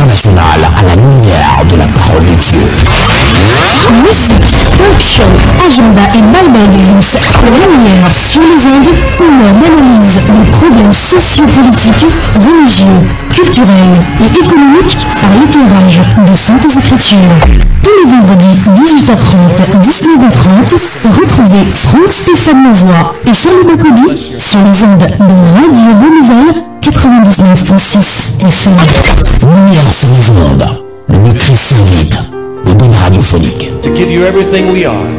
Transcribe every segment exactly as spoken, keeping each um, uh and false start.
internationale à la lumière de la parole de Dieu. Musique, talk show, agenda et Bible Games. Lumière sur les ondes, une heure d'analyse des problèmes sociopolitiques, religieux, culturels et économiques par l'éclairage des Saintes Écritures. Tous les vendredis dix-huit heures trente, dix-neuf heures trente, retrouvez Franck Stéphane Mauvois et Charlie Bacody sur les ondes de Radio Bonne Nouvelle quatre-vingt-dix-neuf virgule six F M. Lumière sur les ondes, le Christ s'invite au débat radiophonique. To give you everything we are.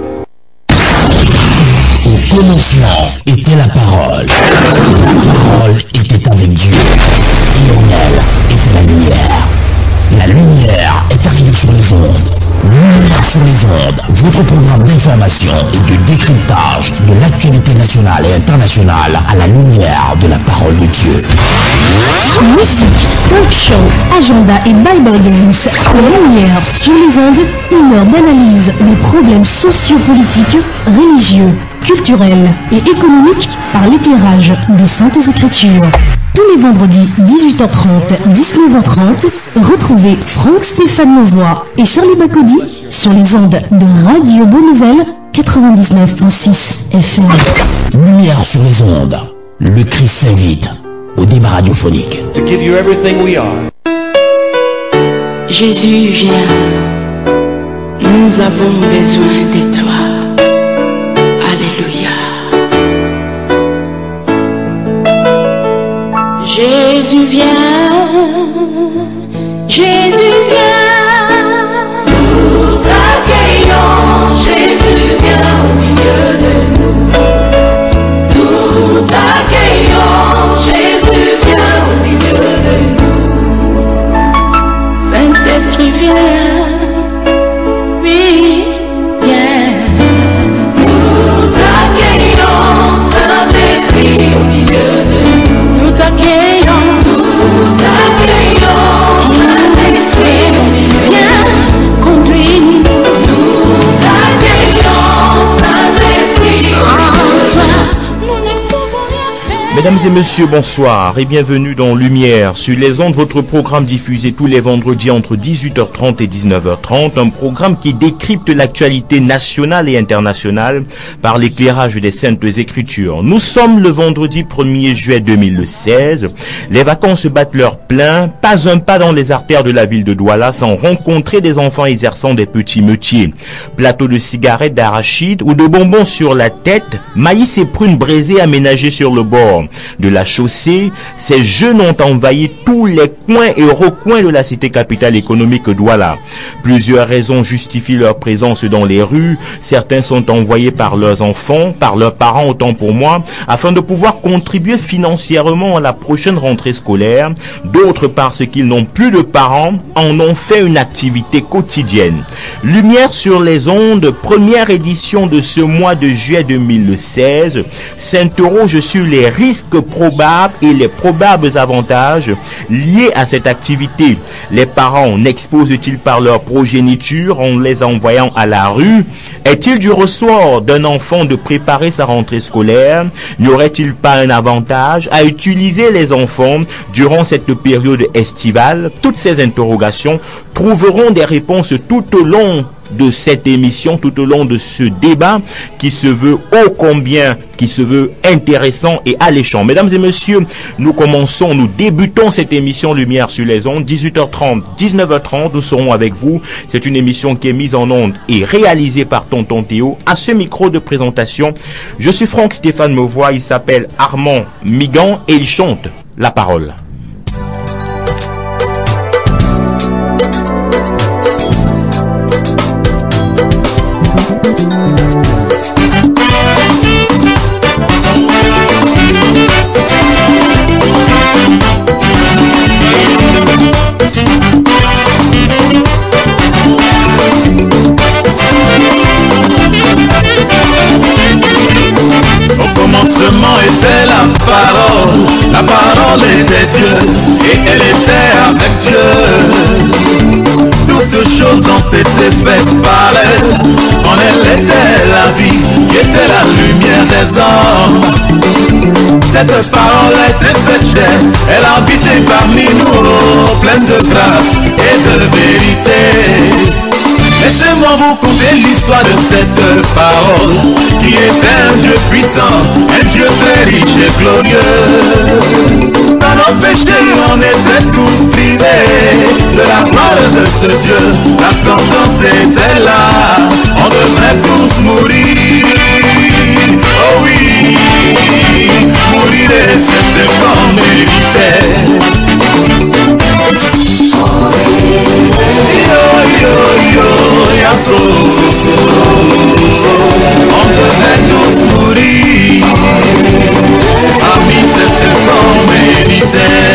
Au commencement était la parole. La parole était avec Dieu. Et en elle était la lumière. La lumière est arrivée sur les ondes. Lumière sur les ondes, votre programme d'information et de décryptage de l'actualité nationale et internationale à la lumière de la parole de Dieu. Musique, talk show, agenda et Bible Games. Lumière sur les ondes, une heure d'analyse des problèmes sociopolitiques, religieux, culturels et économiques par l'éclairage des Saintes Écritures. Tous les vendredis dix-huit heures trente, dix-neuf heures trente, retrouvez Franck Stéphane Mauvois et Charlie Bacody sur les ondes de Radio Bonne Nouvelle quatre-vingt-dix-neuf virgule six F M. Lumière sur les ondes, le Christ s'invite au débat radiophonique. To give you everything we are. Jésus vient, nous avons besoin de toi. Alléluia. Jésus vient, Jésus vient. Nous t'accueillons, Jésus vient au milieu de nous. Nous t'accueillons, Jésus vient au milieu de nous. Saint-Esprit vient, oui, viens. Nous t'accueillons, Saint-Esprit au milieu de nous. Nous t'accueillons. Nous t'accueillons, Saint-Esprit au milieu de nous. Viens, conduis-nous. Nous t'accueillons, Saint-Esprit au milieu de Toi, nous. nous ne pouvons rien faire. Mesdames et messieurs, bonsoir et bienvenue dans Lumière sur les ondes, votre programme diffusé tous les vendredis entre dix-huit heures trente et dix-neuf heures trente, un programme qui décrypte l'actualité nationale et internationale par l'éclairage des Saintes Écritures. Nous sommes le vendredi premier juillet deux mille seize, les vacances battent leur plein, pas un pas dans les artères de la ville de Douala sans rencontrer des enfants exerçant des petits métiers. Plateau de cigarettes, d'arachides ou de bonbons sur la tête, maïs et prunes braisées aménagées sur le bord de la chaussée, ces jeunes ont envahi tous les coins et recoins de la cité capitale économique Douala. Plusieurs raisons justifient leur présence dans les rues. Certains sont envoyés par leurs enfants, par leurs parents autant pour moi, afin de pouvoir contribuer financièrement à la prochaine rentrée scolaire. D'autres, parce qu'ils n'ont plus de parents, en ont fait une activité quotidienne. Lumière sur les ondes, première édition de ce mois de juillet deux mille seize, s'interroge sur les risques probables et les probables avantages liés à cette activité. Les parents n'exposent-ils par leur progéniture en les envoyant à la rue? Est-il du ressort d'un enfant de préparer sa rentrée scolaire? N'y aurait-il pas un avantage à utiliser les enfants durant cette période estivale? Toutes ces interrogations trouveront des réponses tout au long de cette émission, tout au long de ce débat qui se veut ô combien, qui se veut intéressant et alléchant. Mesdames et messieurs, nous commençons, nous débutons cette émission Lumière sur les ondes, dix-huit heures trente, dix-neuf heures trente, nous serons avec vous. C'est une émission qui est mise en onde et réalisée par Tonton Théo. À ce micro de présentation, je suis Franck Stéphane Mauvois, il s'appelle Armand Migan et il chante la parole. Était la parole, la parole était Dieu, et elle était avec Dieu. Toutes choses ont été faites par elle, en elle était la vie, qui était la lumière des hommes. Cette parole était faite chair, elle habitait parmi nous, pleine de grâce Souviens-toi de cette parole qui est un Dieu puissant, un Dieu très riche et glorieux. Dans nos péchés, on était tous privés de la gloire de ce Dieu. La sentence était là, on devrait tous mourir. Oh oui, mourir c'est ce qu'on méritait. Yo yo yo, y'a trop. On devrait tous mourir. Amis, c'est ce qu'on méritait.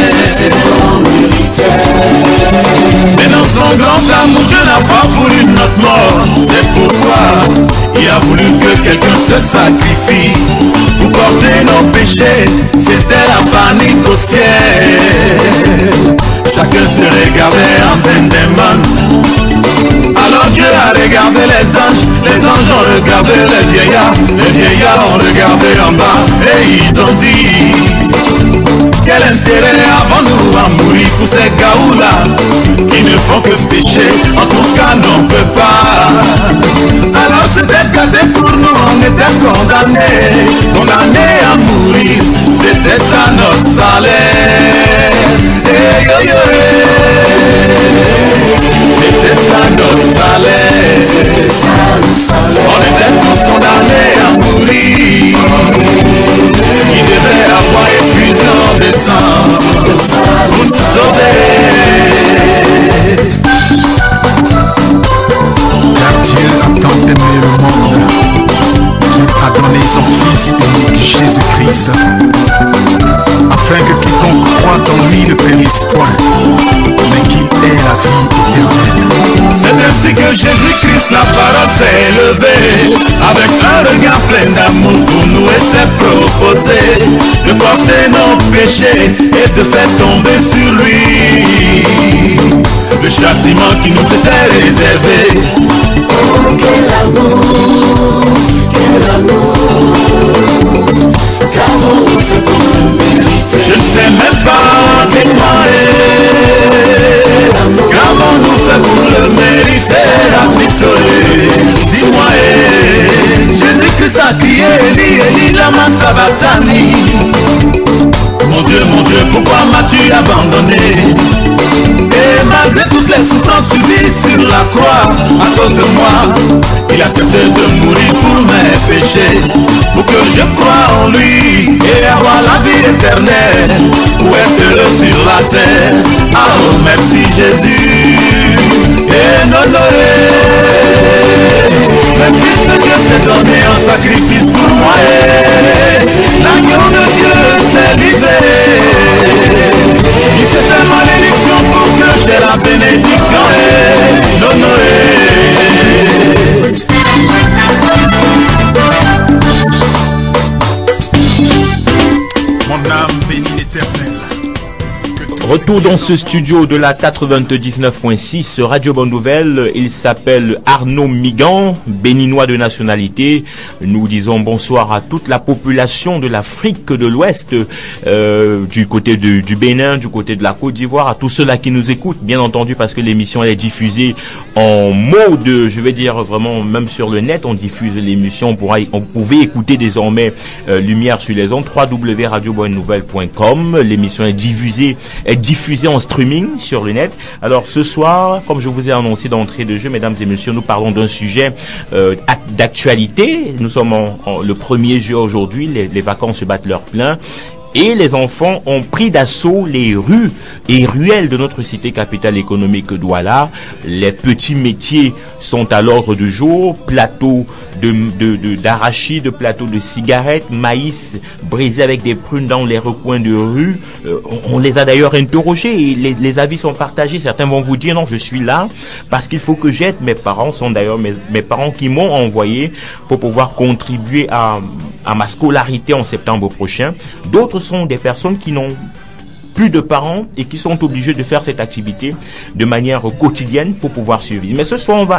Mais dans son grand amour, Dieu n'a pas voulu notre mort. C'est pourquoi il a voulu que quelqu'un se sacrifie pour porter nos péchés. C'était la panique au ciel. Chacun se regardait en démon. Alors Dieu a regardé les anges, les anges ont regardé les vieillards, les vieillards ont regardé en bas et ils ont dit: quel intérêt avons-nous à mourir pour ces gaous-là qui ne font que pécher, en tout cas n'on peut pas. Alors c'était gardé pour nous, on était condamnés, condamnés à mourir, c'était ça notre salaire. Hey, yo, yo, hey. C'était ça notre salaire, c'était ça le salaire. On était tous condamnés à mourir. Il devait avoir épuisant des sangs pour nous sauver. Car Dieu a tant aimé le monde qu'il a donné son Fils unique Jésus-Christ, afin que quiconque croit en lui ne périsse point, mais qu'il ait la vie éternelle. C'est ainsi que Jésus-Christ, la parole, s'est élevée, avec un regard plein d'amour pour nous et s'est proposé de porter nos péchés et de faire tomber sur lui le châtiment qui nous était réservé. Oh, quel amour, quel amour, comment on fait pour le mériter? Je ne sais même pas témoigner. Comment nous fait pour le mériter, la victoire? Dis-moi, Jésus-Christ a crié, Eli, Eli, lama sabachthani. Mon Dieu, mon Dieu, pourquoi m'as-tu abandonné? Et malgré toutes les souffrances subies sur la croix, à cause de moi, il a accepté de mourir pour mes péchés, pour que je croie en lui et avoir la vie éternelle, pour être heureux sur la terre. Ah oh, merci Jésus. Et honoré, le Fils de Dieu s'est donné en sacrifice pour moi. L'agneau de Dieu s'est livré. Il s'est fait malédiction pour que j'ai la bénédiction et l'honoré. Mon âme bénit l'Éternel. Retour dans ce studio de la quatre-vingt-dix-neuf point six Radio Bonne Nouvelle. Il s'appelle Arnaud Migan, béninois de nationalité. Nous disons bonsoir à toute la population de l'Afrique de l'Ouest, euh, du côté de, du Bénin, du côté de la Côte d'Ivoire, à tous ceux-là qui nous écoutent, bien entendu, parce que l'émission est diffusée en mode, je vais dire vraiment, même sur le net, on diffuse l'émission. On pourra, on pouvait écouter désormais euh, Lumière sur les ondes, w w w point radio bonne nouvelle point com. L'émission est diffusée, est diffusée en streaming sur le net. Alors ce soir, comme je vous ai annoncé d'entrée de jeu, mesdames et messieurs, nous parlons d'un sujet euh, d'actualité. Nous sommes en, en, le premier jeu aujourd'hui, les, les vacances se battent leur plein. Et les enfants ont pris d'assaut les rues et ruelles de notre cité capitale économique Douala. Les petits métiers sont à l'ordre du jour. Plateaux de, de, de, d'arachides, plateaux de cigarettes, maïs brisé avec des prunes dans les recoins de rue. Euh, on, on les a d'ailleurs interrogés et les, les avis sont partagés. Certains vont vous dire non, je suis là parce qu'il faut que j'aide. Mes parents sont d'ailleurs mes, mes parents qui m'ont envoyé pour pouvoir contribuer à, à ma scolarité en septembre prochain. D'autres sont des personnes qui n'ont plus de parents et qui sont obligés de faire cette activité de manière quotidienne pour pouvoir survivre. Mais ce soir, on va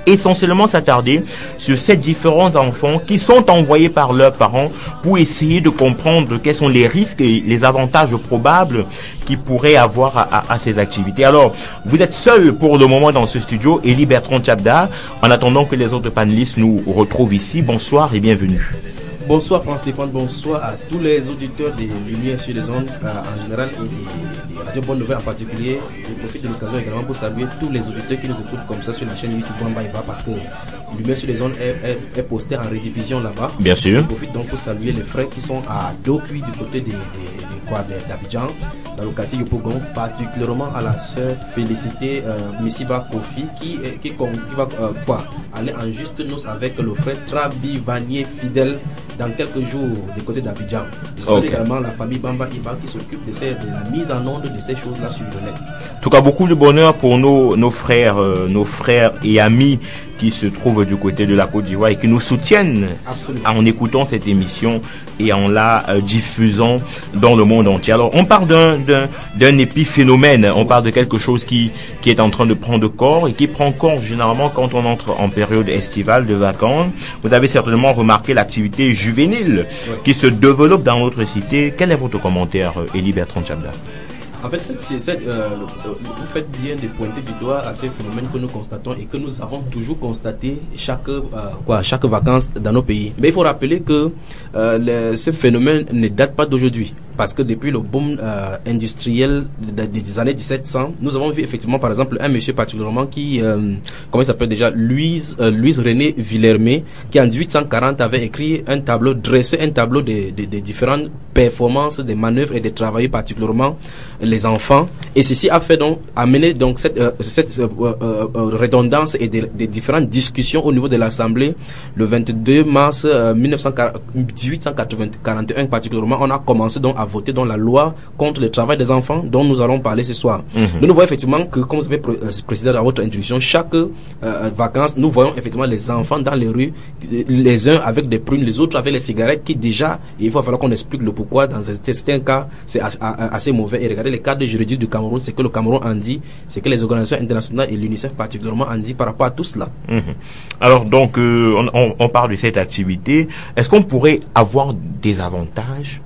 essentiellement s'attarder sur ces différents enfants qui sont envoyés par leurs parents pour essayer de comprendre quels sont les risques et les avantages probables qu'ils pourraient avoir à, à, à ces activités. Alors, vous êtes seul pour le moment dans ce studio, Élie Bertrand Tchabda, en attendant que les autres panélistes nous retrouvent ici. Bonsoir et bienvenue. Bonsoir François-Stéphane, bonsoir à tous les auditeurs des Lumières sur les ondes euh, en général et des, des radios Bonne Nouvelle en particulier. Je profite de l'occasion également pour saluer tous les auditeurs qui nous écoutent comme ça sur la chaîne YouTube Bamba Iba parce que Lumières sur les ondes est, est, est posté en rediffusion là-bas. Bien sûr. Je profite donc pour saluer les frères qui sont à Dokui du côté des, des, des, quoi, des, d'Abidjan, dans le quartier Yopougon, particulièrement à la sœur Félicité euh, Missiba Kofi qui, qui, qui, qui va euh, quoi, aller en juste noce avec le frère Trabi Vanier Fidèle dans quelques jours du côté d'Abidjan. Je salue okay. également la famille Bamba Iba qui s'occupe de, ces, de la mise en onde de ces choses-là sur le net. En tout cas, beaucoup de bonheur pour nos, nos frères, euh, nos frères et amis qui se trouvent du côté de la Côte d'Ivoire et qui nous soutiennent Absolument. En écoutant cette émission et en la euh, diffusant dans le monde entier. Alors, on parle d'un, d'un, d'un épiphénomène, on parle de quelque chose qui, qui est en train de prendre corps et qui prend corps généralement quand on entre en période estivale de vacances. Vous avez certainement remarqué l'activité juvénile oui. qui se développe dans notre cité. Quel est votre commentaire, Élie Bertrand Tchabda? En fait, c'est, c'est, c'est, euh, vous faites bien de pointer du doigt à ces phénomènes que nous constatons et que nous avons toujours constaté chaque, euh, quoi, chaque vacances dans nos pays. Mais il faut rappeler que euh, le, ce phénomène ne date pas d'aujourd'hui. Parce que depuis le boom euh, industriel des années dix-sept cents, nous avons vu effectivement par exemple un monsieur particulièrement qui, euh, comment il s'appelle déjà, Louise, euh, Louise René Villermé, qui en dix-huit cent quarante avait écrit un tableau, dressé un tableau des de, de différentes performances, des manœuvres et des travailleurs particulièrement les enfants. Et ceci a fait donc, amener donc cette, euh, cette euh, euh, redondance et des, des différentes discussions au niveau de l'Assemblée. Le vingt-deux mars euh, dix-huit cent quarante et un particulièrement, on a commencé donc à voter dans la loi contre le travail des enfants dont nous allons parler ce soir. Mm-hmm. Nous, nous voyons effectivement que, comme vous avez précisé dans votre introduction, chaque euh, vacances, nous voyons effectivement les enfants dans les rues, les uns avec des prunes, les autres avec les cigarettes, qui déjà, il va falloir qu'on explique le pourquoi. Dans certains cas, c'est assez mauvais. Et regardez les cadres juridiques du Cameroun, c'est que le Cameroun en dit, c'est que les organisations internationales et l'UNICEF particulièrement en dit par rapport à tout cela. Mm-hmm. Alors donc, euh, on, on, on parle de cette activité. Est-ce qu'on pourrait avoir des avantages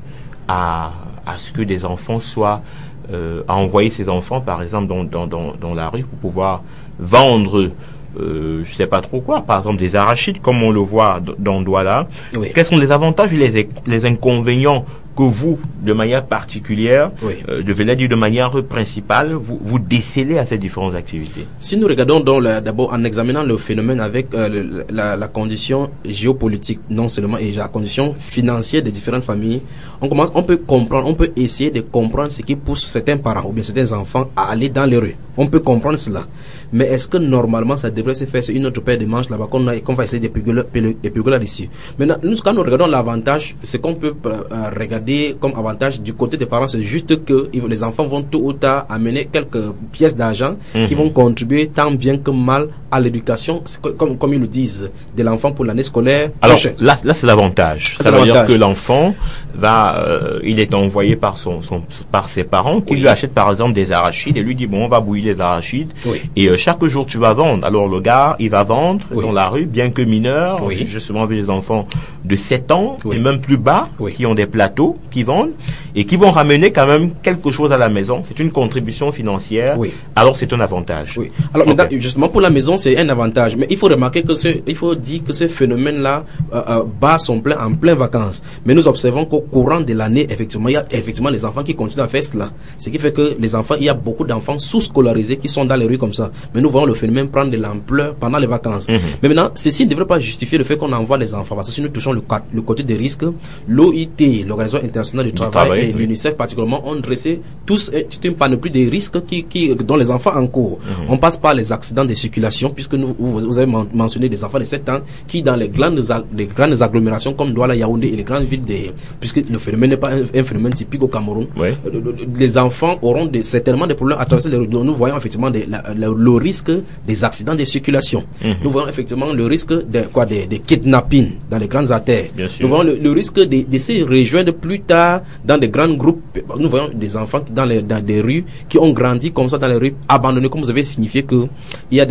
À, à ce que des enfants soient euh, à envoyer ces enfants par exemple dans, dans, dans, dans la rue pour pouvoir vendre euh, je sais pas trop quoi, par exemple des arachides comme on le voit dans Douala. Oui. Quels sont les avantages et les, les inconvénients que vous, de manière particulière, oui. euh, de venir dire de manière principale, vous, vous décelez à ces différentes activités? Si nous regardons donc d'abord en examinant le phénomène avec euh, le, la, la condition géopolitique, non seulement, et la condition financière des différentes familles, on commence, on peut comprendre, on peut essayer de comprendre ce qui pousse certains parents ou bien certains enfants à aller dans les rues. On peut comprendre cela. Mais est-ce que normalement ça devrait se faire? C'est une autre paire de manches là-bas qu'on, a, qu'on va essayer d'épuguer là-dessus. Maintenant, nous, quand nous regardons l'avantage, ce qu'on peut euh, regarder comme avantage du côté des parents, c'est juste que les enfants vont tôt ou tard amener quelques pièces d'argent mmh. qui vont contribuer tant bien que mal à l'éducation, comme, comme ils le disent, de l'enfant pour l'année scolaire. Alors là, là c'est l'avantage. Ça, ça veut dire que l'enfant va, euh, il est envoyé par son, son par ses parents qui oui. lui achètent par exemple des arachides et lui dit bon, on va bouillir les arachides oui. et euh, chaque jour tu vas vendre. Alors le gars, il va vendre oui. dans la rue, bien que mineur. Oui. J'ai justement vu des enfants de sept ans oui. et même plus bas oui. qui ont des plateaux, qui vendent et qui vont ramener quand même quelque chose à la maison. C'est une contribution financière. Oui. Alors c'est un avantage. Oui. Alors okay. maintenant, justement pour la maison, c'est un avantage. Mais il faut remarquer que ce, il faut dire que ce phénomène-là euh, euh, bat son plein en plein vacances. Mais nous observons qu'au courant de l'année, effectivement, il y a effectivement les enfants qui continuent à faire cela. Ce qui fait que les enfants, il y a beaucoup d'enfants sous-scolarisés qui sont dans les rues comme ça. Mais nous voyons le phénomène prendre de l'ampleur pendant les vacances. Mm-hmm. Mais maintenant, ceci ne devrait pas justifier le fait qu'on envoie les enfants. Parce que si nous touchons le, le côté des risques, l'O I T, l'Organisation internationale du travail, travail et oui. l'UNICEF particulièrement, ont dressé tous toute une panoplie de risques qui, qui, dont les enfants encourent. Mm-hmm. On passe par les accidents de circulation, puisque nous, vous, vous avez mentionné des enfants de sept ans qui, dans les grandes, les grandes agglomérations comme Douala, Yaoundé et les grandes villes, des, puisque le phénomène n'est pas un, un phénomène typique au Cameroun, oui. les enfants auront des, certainement des problèmes à traverser les rues. Nous voyons effectivement des, la, la, le risque des accidents de circulation. Mm-hmm. Nous voyons effectivement le risque de, quoi, des, des kidnappings dans les grandes artères. Nous voyons le, le risque de, de se rejoindre plus tard dans des grands groupes. Nous voyons des enfants dans, les, dans des rues qui ont grandi comme ça dans les rues abandonnées, comme vous avez signifié que il y a des, des,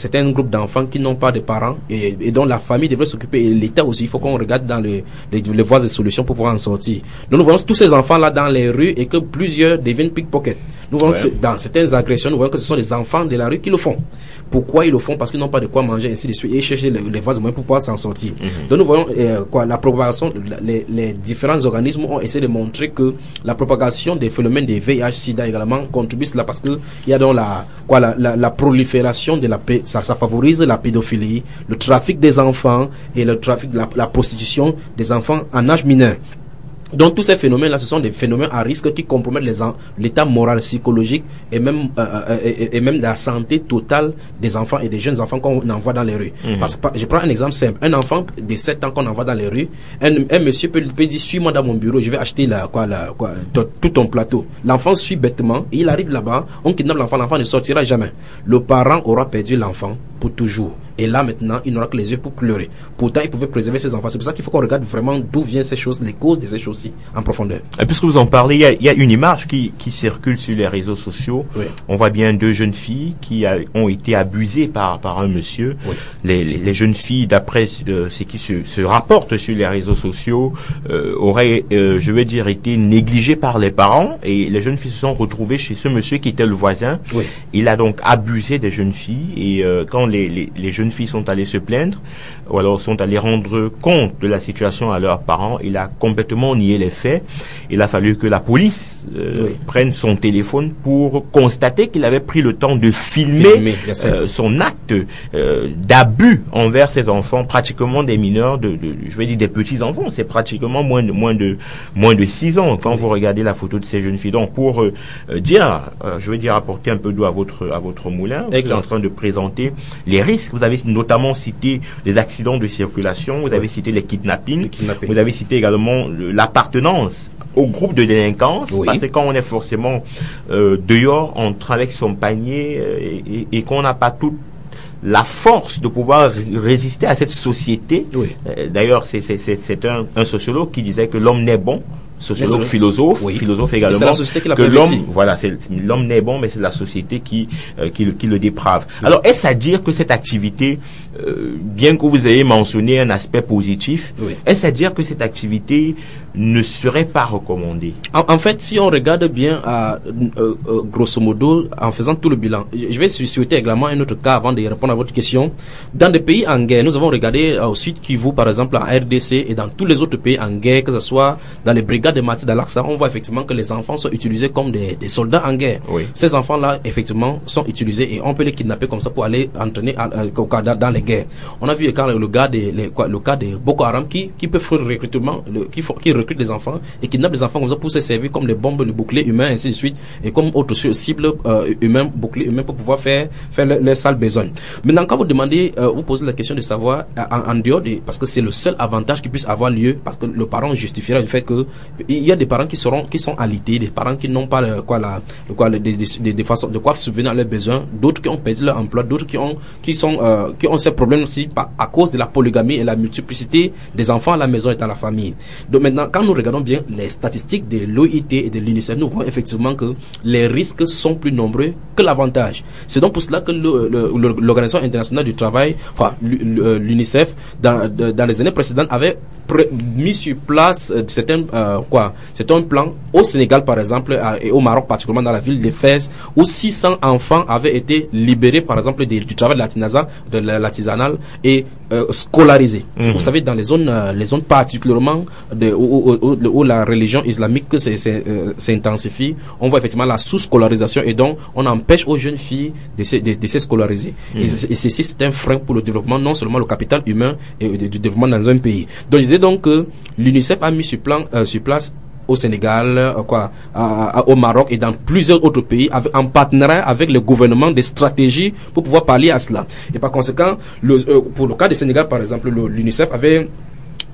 certains groupes d'enfants qui n'ont pas de parents et, et dont la famille devrait s'occuper, et l'État aussi. Il faut qu'on regarde dans le, les, les voies et solutions pour pouvoir en sortir. Donc nous voyons tous ces enfants-là dans les rues et que plusieurs deviennent pickpocket. Nous voyons ouais. dans certaines agressions, nous voyons que ce sont des enfants de la rue qui le font. Pourquoi ils le font? Parce qu'ils n'ont pas de quoi manger, ainsi de suite, et ils cherchent les, les voies et moyens pour pouvoir s'en sortir. Mm-hmm. Donc nous voyons euh, quoi, la propagation, les, les différents organismes ont essayé de montrer que la propagation des phénomènes de V I H sida également contribue cela, parce que il y a donc la, quoi, la, la, la prolifération de la paix, ça, ça favorise la pédophilie, le trafic des enfants et le trafic de la, la prostitution des enfants en âge mineur. Donc tous ces phénomènes-là, ce sont des phénomènes à risque qui compromettent les en, l'état moral, psychologique et même euh, et, et même la santé totale des enfants et des jeunes enfants qu'on envoie dans les rues. Mmh. Parce que je prends un exemple simple. Un enfant de sept ans qu'on envoie dans les rues, un, un monsieur peut, peut dire suis-moi dans mon bureau, je vais acheter la quoi la quoi tout, tout ton plateau. L'enfant suit bêtement et il arrive là-bas, on kidnappe l'enfant, l'enfant ne sortira jamais. Le parent aura perdu l'enfant pour toujours. Et là, maintenant, il n'aura que les yeux pour pleurer. Pourtant, il pouvait préserver ses enfants. C'est pour ça qu'il faut qu'on regarde vraiment d'où viennent ces choses, les causes de ces choses-ci, en profondeur. Et puisque vous en parlez, il y a, il y a une image qui, qui circule sur les réseaux sociaux. Oui. On voit bien deux jeunes filles qui a, ont été abusées par, par un monsieur. Oui. Les, les, les jeunes filles, d'après euh, ce qui se, se rapporte sur les réseaux sociaux, euh, auraient, euh, je veux dire, été négligées par les parents. Et les jeunes filles se sont retrouvées chez ce monsieur qui était le voisin. Oui. Il a donc abusé des jeunes filles. Et euh, quand les, les, les jeunes filles sont allées se plaindre, ou alors sont allées rendre compte de la situation à leurs parents, il a complètement nié les faits. Il a fallu que la police euh, oui. prenne son téléphone pour constater qu'il avait pris le temps de filmer, filmer euh, son acte euh, d'abus envers ses enfants, pratiquement des mineurs, de, de, je vais dire des petits enfants. C'est pratiquement moins de moins de moins de six ans quand oui. vous regardez la photo de ces jeunes filles. Donc pour euh, dire, euh, je vais dire apporter un peu d'eau à votre à votre moulin, vous êtes en train de présenter les risques. Vous avez notamment cité les accidents de circulation, vous oui. avez cité les kidnappings, kidnapping. Vous avez cité également le, l'appartenance au groupe de délinquance, oui. parce que quand on est forcément euh, dehors, on travaille avec son panier euh, et, et qu'on n'a pas toute la force de pouvoir résister à cette société. Oui. Euh, d'ailleurs, c'est, c'est, c'est, c'est un, un sociologue qui disait que l'homme naît bon. Sociologue, philosophe, oui. philosophe également. C'est la société qui l'a que l'homme, voilà, c'est l'homme n'est bon, mais c'est la société qui euh, qui, le, qui le déprave. Oui. Alors, est-ce à dire que cette activité, euh, bien que vous ayez mentionné un aspect positif, oui. est-ce à dire que cette activité ne serait pas recommandée? En, en fait, si on regarde bien, euh, euh, euh, grosso modo, en faisant tout le bilan, je vais souhaiter également un autre cas avant de répondre à votre question. Dans des pays en guerre, nous avons regardé euh, au Sud Kivu, par exemple, en R D C, et dans tous les autres pays en guerre, que ce soit dans les brigades de Mati d'Al-Aqsa, on voit effectivement que les enfants sont utilisés comme des, des soldats en guerre. Oui. Ces enfants-là, effectivement, sont utilisés et on peut les kidnapper comme ça pour aller entraîner à, à, à, dans les guerres. On a vu quand le, le, gars des, les, quoi, le cas de Boko Haram qui, qui peut faire le recrutement, le, qui, qui recrute les enfants et kidnappe les enfants comme ça pour se servir comme des bombes, les boucliers humains, ainsi de suite, et comme autres cibles euh, humains, boucliers humains pour pouvoir faire, faire leurs leur sales besoins. Maintenant, quand vous demandez, euh, vous posez la question de savoir, en, en dehors de, parce que c'est le seul avantage qui puisse avoir lieu, parce que le parent justifiera le fait que il y a des parents qui seront, qui sont alités, des parents qui n'ont pas le, quoi, la, le, quoi, des, des, des, des façons de quoi subvenir à leurs besoins, d'autres qui ont perdu leur emploi, d'autres qui ont, qui sont, euh, qui ont ces problèmes aussi à cause de la polygamie et la multiplicité des enfants à la maison et dans la famille. Donc maintenant, quand nous regardons bien les statistiques de l'O I T et de l'UNICEF, nous voyons effectivement que les risques sont plus nombreux que l'avantage. C'est donc pour cela que le, le, l'Organisation internationale du travail, enfin l'UNICEF, dans, dans les années précédentes, avait mis sur place euh, certains euh, quoi c'est un plan au Sénégal par exemple euh, et au Maroc particulièrement dans la ville de Fès où six cents enfants avaient été libérés par exemple du, du travail de l'artisanat de l'artisanal et euh, scolarisés. Mmh. Vous savez dans les zones euh, les zones particulièrement de, où, où, où, où la religion islamique euh, s'intensifie, on voit effectivement la sous-scolarisation et donc on empêche aux jeunes filles de se, de, de se scolariser. Mmh. Et, et ceci c'est un frein pour le développement, non seulement le capital humain et du développement dans un pays. Donc je disais donc que l'UNICEF a mis sur, plan, euh, sur place au Sénégal, euh, quoi, à, à, au Maroc et dans plusieurs autres pays, avec, en partenariat avec le gouvernement, des stratégies pour pouvoir pallier à cela. Et par conséquent, le, euh, pour le cas du Sénégal, par exemple, le, l'UNICEF avait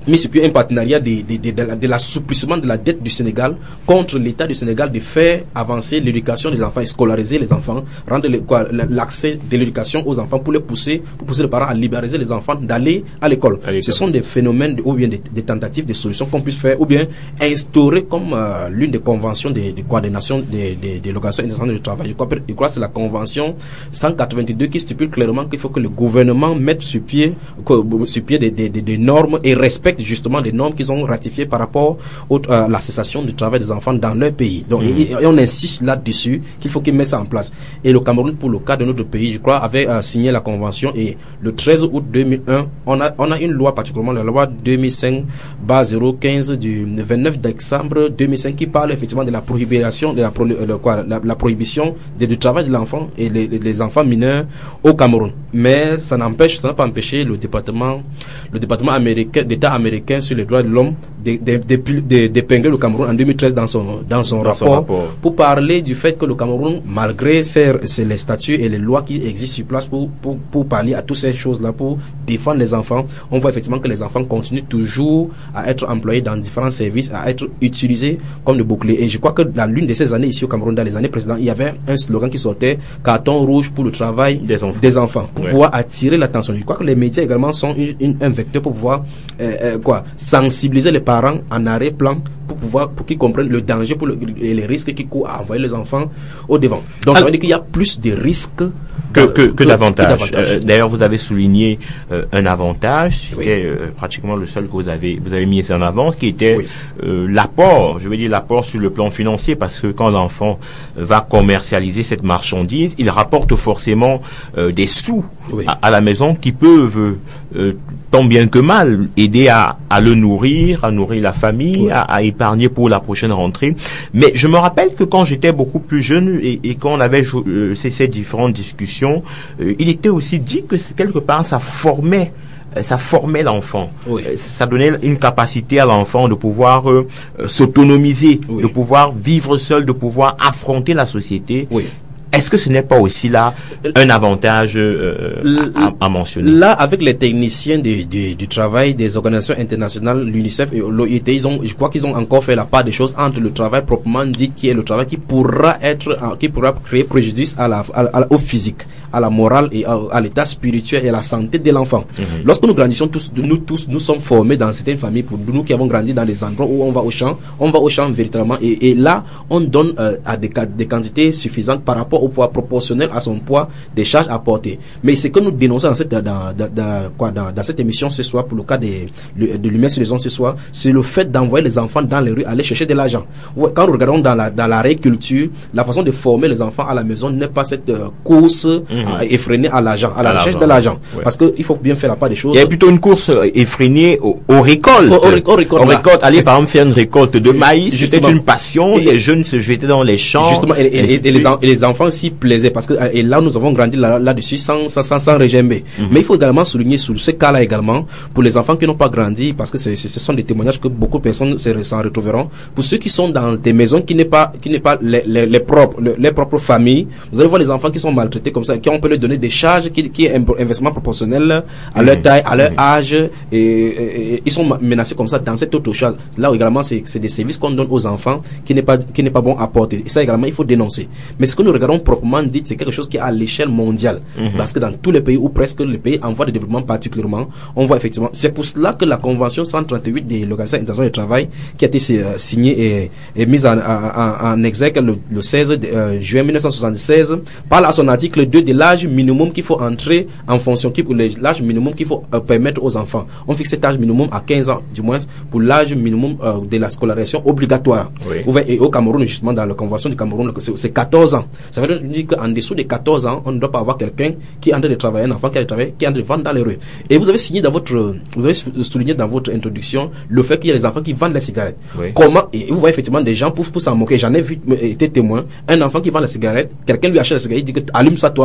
mis sur pied un partenariat de, de, de, de, de l'assouplissement de la dette du Sénégal contre l'État du Sénégal de faire avancer l'éducation des enfants et scolariser les enfants, rendre le, quoi, l'accès de l'éducation aux enfants pour les pousser, pour pousser les parents à libéraliser les enfants d'aller à l'école. Ce sont des phénomènes de, ou bien des, des tentatives, des solutions qu'on puisse faire ou bien instaurer comme euh, l'une des conventions de, de quoi des nations des de, de l'Organisation internationale du travail. Je crois, je crois que c'est la convention cent quatre-vingt-deux qui stipule clairement qu'il faut que le gouvernement mette sur pied, sur pied des, des, des, des normes et respecte justement des normes qu'ils ont ratifiées par rapport au, à la cessation du travail des enfants dans leur pays. Donc, mmh. et, et on insiste là-dessus qu'il faut qu'ils mettent ça en place. Et le Cameroun, pour le cas de notre pays, je crois, avait euh, signé la convention et le treize août deux mille un, on a, on a une loi, particulièrement la loi deux mille cinq zéro quinze du vingt-neuf décembre deux mille cinq qui parle effectivement de la prohibition, de la, pro, de quoi, la, la prohibition de, du travail de l'enfant et les, les enfants mineurs au Cameroun. Mais ça n'empêche, ça n'a pas empêché le département, le département américain, d'État américain sur les droits de l'homme d'épingler le Cameroun en deux mille treize dans son, dans son, dans rapport, son rapport pour parler du fait que le Cameroun, malgré ses, ses, les statuts et les lois qui existent sur place pour, pour, pour parler à toutes ces choses-là, pour défendre les enfants, on voit effectivement que les enfants continuent toujours à être employés dans différents services, à être utilisés comme le bouclier. Et je crois que dans l'une de ces années ici au Cameroun, dans les années précédentes, il y avait un slogan qui sortait « Carton rouge pour le travail des enfants », des enfants pour ouais. pouvoir attirer l'attention. Je crois que les médias également sont une, une, un vecteur pour pouvoir euh, euh, quoi, sensibiliser les parents en arrière-plan pour pouvoir pour qu'ils comprennent le danger pour le, et les risques qu'ils courent à envoyer les enfants au devant. Donc Alors, ça veut dire qu'il y a plus de risques que, que, que, que d'avantages. Euh, D'ailleurs, vous avez souligné euh, un avantage, oui. c'était euh, pratiquement le seul que vous avez vous avez mis en avant, qui était oui. euh, l'apport. Je veux dire l'apport sur le plan financier, parce que quand l'enfant va commercialiser cette marchandise, il rapporte forcément euh, des sous oui. à, à la maison qui peuvent euh, tant bien que mal aider à, à le nourrir, à nourrir la famille, oui. à, à épargner pour la prochaine rentrée. Mais je me rappelle que quand j'étais beaucoup plus jeune et, et quand on avait euh, ces, ces différentes discussions, euh, il était aussi dit que quelque part ça formait ça formait l'enfant. Oui. Ça donnait une capacité à l'enfant de pouvoir euh, s'autonomiser, oui. de pouvoir vivre seul, de pouvoir affronter la société. Oui. Est-ce que ce n'est pas aussi là un avantage euh, à, à mentionner? Là, avec les techniciens de, de, du travail des organisations internationales, l'UNICEF et l'O I T, ils ont, je crois qu'ils ont encore fait la part des choses entre le travail proprement dit, qui est le travail qui pourra être, qui pourra créer préjudice à la, à, à, au physique, à la morale et à, à l'état spirituel et à la santé de l'enfant. Mm-hmm. Lorsque nous grandissons tous, nous tous, nous sommes formés dans certaines familles, pour nous qui avons grandi dans des endroits où on va au champ, on va au champ véritablement, et, et là, on donne euh, à des, des quantités suffisantes par rapport au poids proportionnel à son poids des charges à porter. Mais ce que nous dénonçons dans cette, dans, dans, dans, quoi, dans, dans cette émission ce soir, pour le cas des, de Lumière sur les ondes ce soir, c'est le fait d'envoyer les enfants dans les rues aller chercher de l'argent. Quand nous regardons dans la, dans la réculture, la façon de former les enfants à la maison n'est pas cette euh, course mmh. euh, effrénée à l'argent, à la à recherche de l'argent. Ouais. Parce qu'il faut bien faire la part des choses. Il y a plutôt une course effrénée aux, aux récoltes. Au, au, au, au récolte, on récolte, aller par exemple faire une récolte de maïs, c'était une passion, et, les jeunes se jetaient dans les champs. Justement, et, et, et, et, les, en, et les enfants aussi plaisait, parce que et là nous avons grandi là, là-dessus sans sans sans, sans régimber. Mm-hmm. Mais il faut également souligner sur ce cas-là également pour les enfants qui n'ont pas grandi, parce que c'est, ce sont des témoignages que beaucoup de personnes s'en retrouveront. Pour ceux qui sont dans des maisons qui n'est pas qui n'est pas les, les, les propres les, les propres familles, vous allez voir les enfants qui sont maltraités comme ça, qui on peut leur donner des charges qui qui est inversement proportionnel à leur mm-hmm. taille, à leur mm-hmm. âge, et, et, et ils sont menacés comme ça dans cette autre charge. Là également c'est c'est des services qu'on donne aux enfants qui n'est pas qui n'est pas bon à porter. Et ça également il faut dénoncer. Mais ce que nous regardons proprement dit, c'est quelque chose qui est à l'échelle mondiale. Mm-hmm. Parce que dans tous les pays, ou presque les pays en voie de développement particulièrement, on voit effectivement. C'est pour cela que la Convention cent trente-huit de l'Organisation internationale du travail, qui a été euh, signée et, et mise en, en, en exergue le, le seize juin mille neuf cent soixante-seize, parle à son article deux de l'âge minimum qu'il faut entrer en fonction, qui pour l'âge minimum qu'il faut euh, permettre aux enfants. On fixe cet âge minimum à quinze ans, du moins, pour l'âge minimum euh, de la scolarisation obligatoire. Oui. Et au Cameroun, justement, dans la Convention du Cameroun, c'est, c'est quatorze ans. Ça veut dire qu'en dessous de quatorze ans, on ne doit pas avoir quelqu'un qui est en train de travailler, un enfant qui est en train de travailler, qui est en train de vendre dans les rues. Et vous avez signé dans votre, vous avez souligné dans votre introduction le fait qu'il y a des enfants qui vendent les cigarettes. Oui. Comment, et vous voyez effectivement des gens pour, pour s'en moquer. J'en ai vu, été témoin, un enfant qui vend la cigarette, quelqu'un lui achète la cigarette, il dit que allume ça toi-même.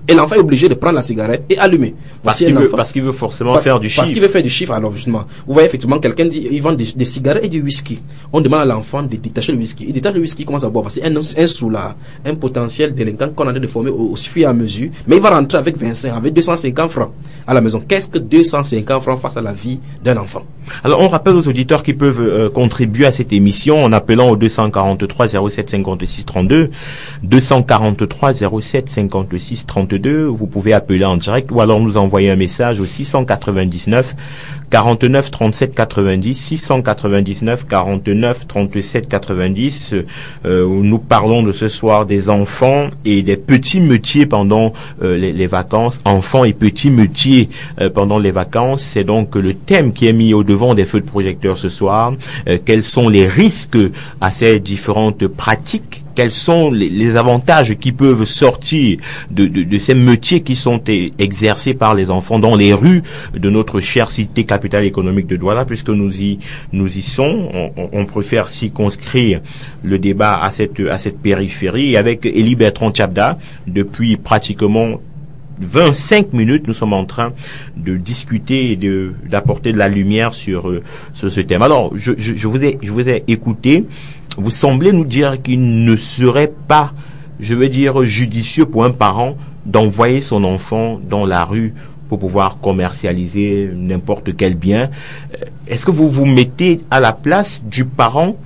Et l'enfant est obligé de prendre la cigarette et allumer. Parce qu'il veut, parce qu'il veut forcément parce, faire du chiffre. Parce qu'il veut faire du chiffre. Alors justement, vous voyez effectivement quelqu'un dit, il vend des, des cigarettes et du whisky. On demande à l'enfant de détacher le whisky. Il détache le whisky, il commence à boire. C'est un, un soulard, un potentiel délinquant qu'on a de former au, au fur et à mesure. Mais il va rentrer avec vingt-cinq, avec deux cent cinquante francs à la maison. Qu'est-ce que deux cent cinquante francs face à la vie d'un enfant? Alors on rappelle aux auditeurs qui peuvent euh, contribuer à cette émission en appelant au deux cent quarante-trois zéro sept cinquante-six trente-deux, deux cent quarante-trois zéro sept cinquante-six trente-deux. Vous pouvez appeler en direct ou alors nous envoyer un message au six cent quatre-vingt-dix-neuf quarante-neuf trente-sept quatre-vingt-dix, six cent quatre-vingt-dix-neuf quarante-neuf trente-sept quatre-vingt-dix. Euh, où nous parlons de ce soir des enfants et des petits métiers pendant euh, les, les vacances. Enfants et petits métiers euh, pendant les vacances, c'est donc le thème qui est mis au devant des feux de projecteurs ce soir. Euh, quels sont les risques à ces différentes pratiques? Quels sont les, les avantages qui peuvent sortir de, de, de ces métiers qui sont e- exercés par les enfants dans les rues de notre chère cité capitale économique de Douala, puisque nous y nous y sommes. On, on préfère circonscrire le débat à cette à cette périphérie. Et avec Élie Bertrand Tchabda, depuis pratiquement vingt-cinq minutes, nous sommes en train de discuter et de d'apporter de la lumière sur euh, sur ce thème. Alors, je, je, je vous ai je vous ai écouté. Vous semblez nous dire qu'il ne serait pas, je veux dire, judicieux pour un parent d'envoyer son enfant dans la rue pour pouvoir commercialiser n'importe quel bien. Est-ce que vous vous mettez à la place du parent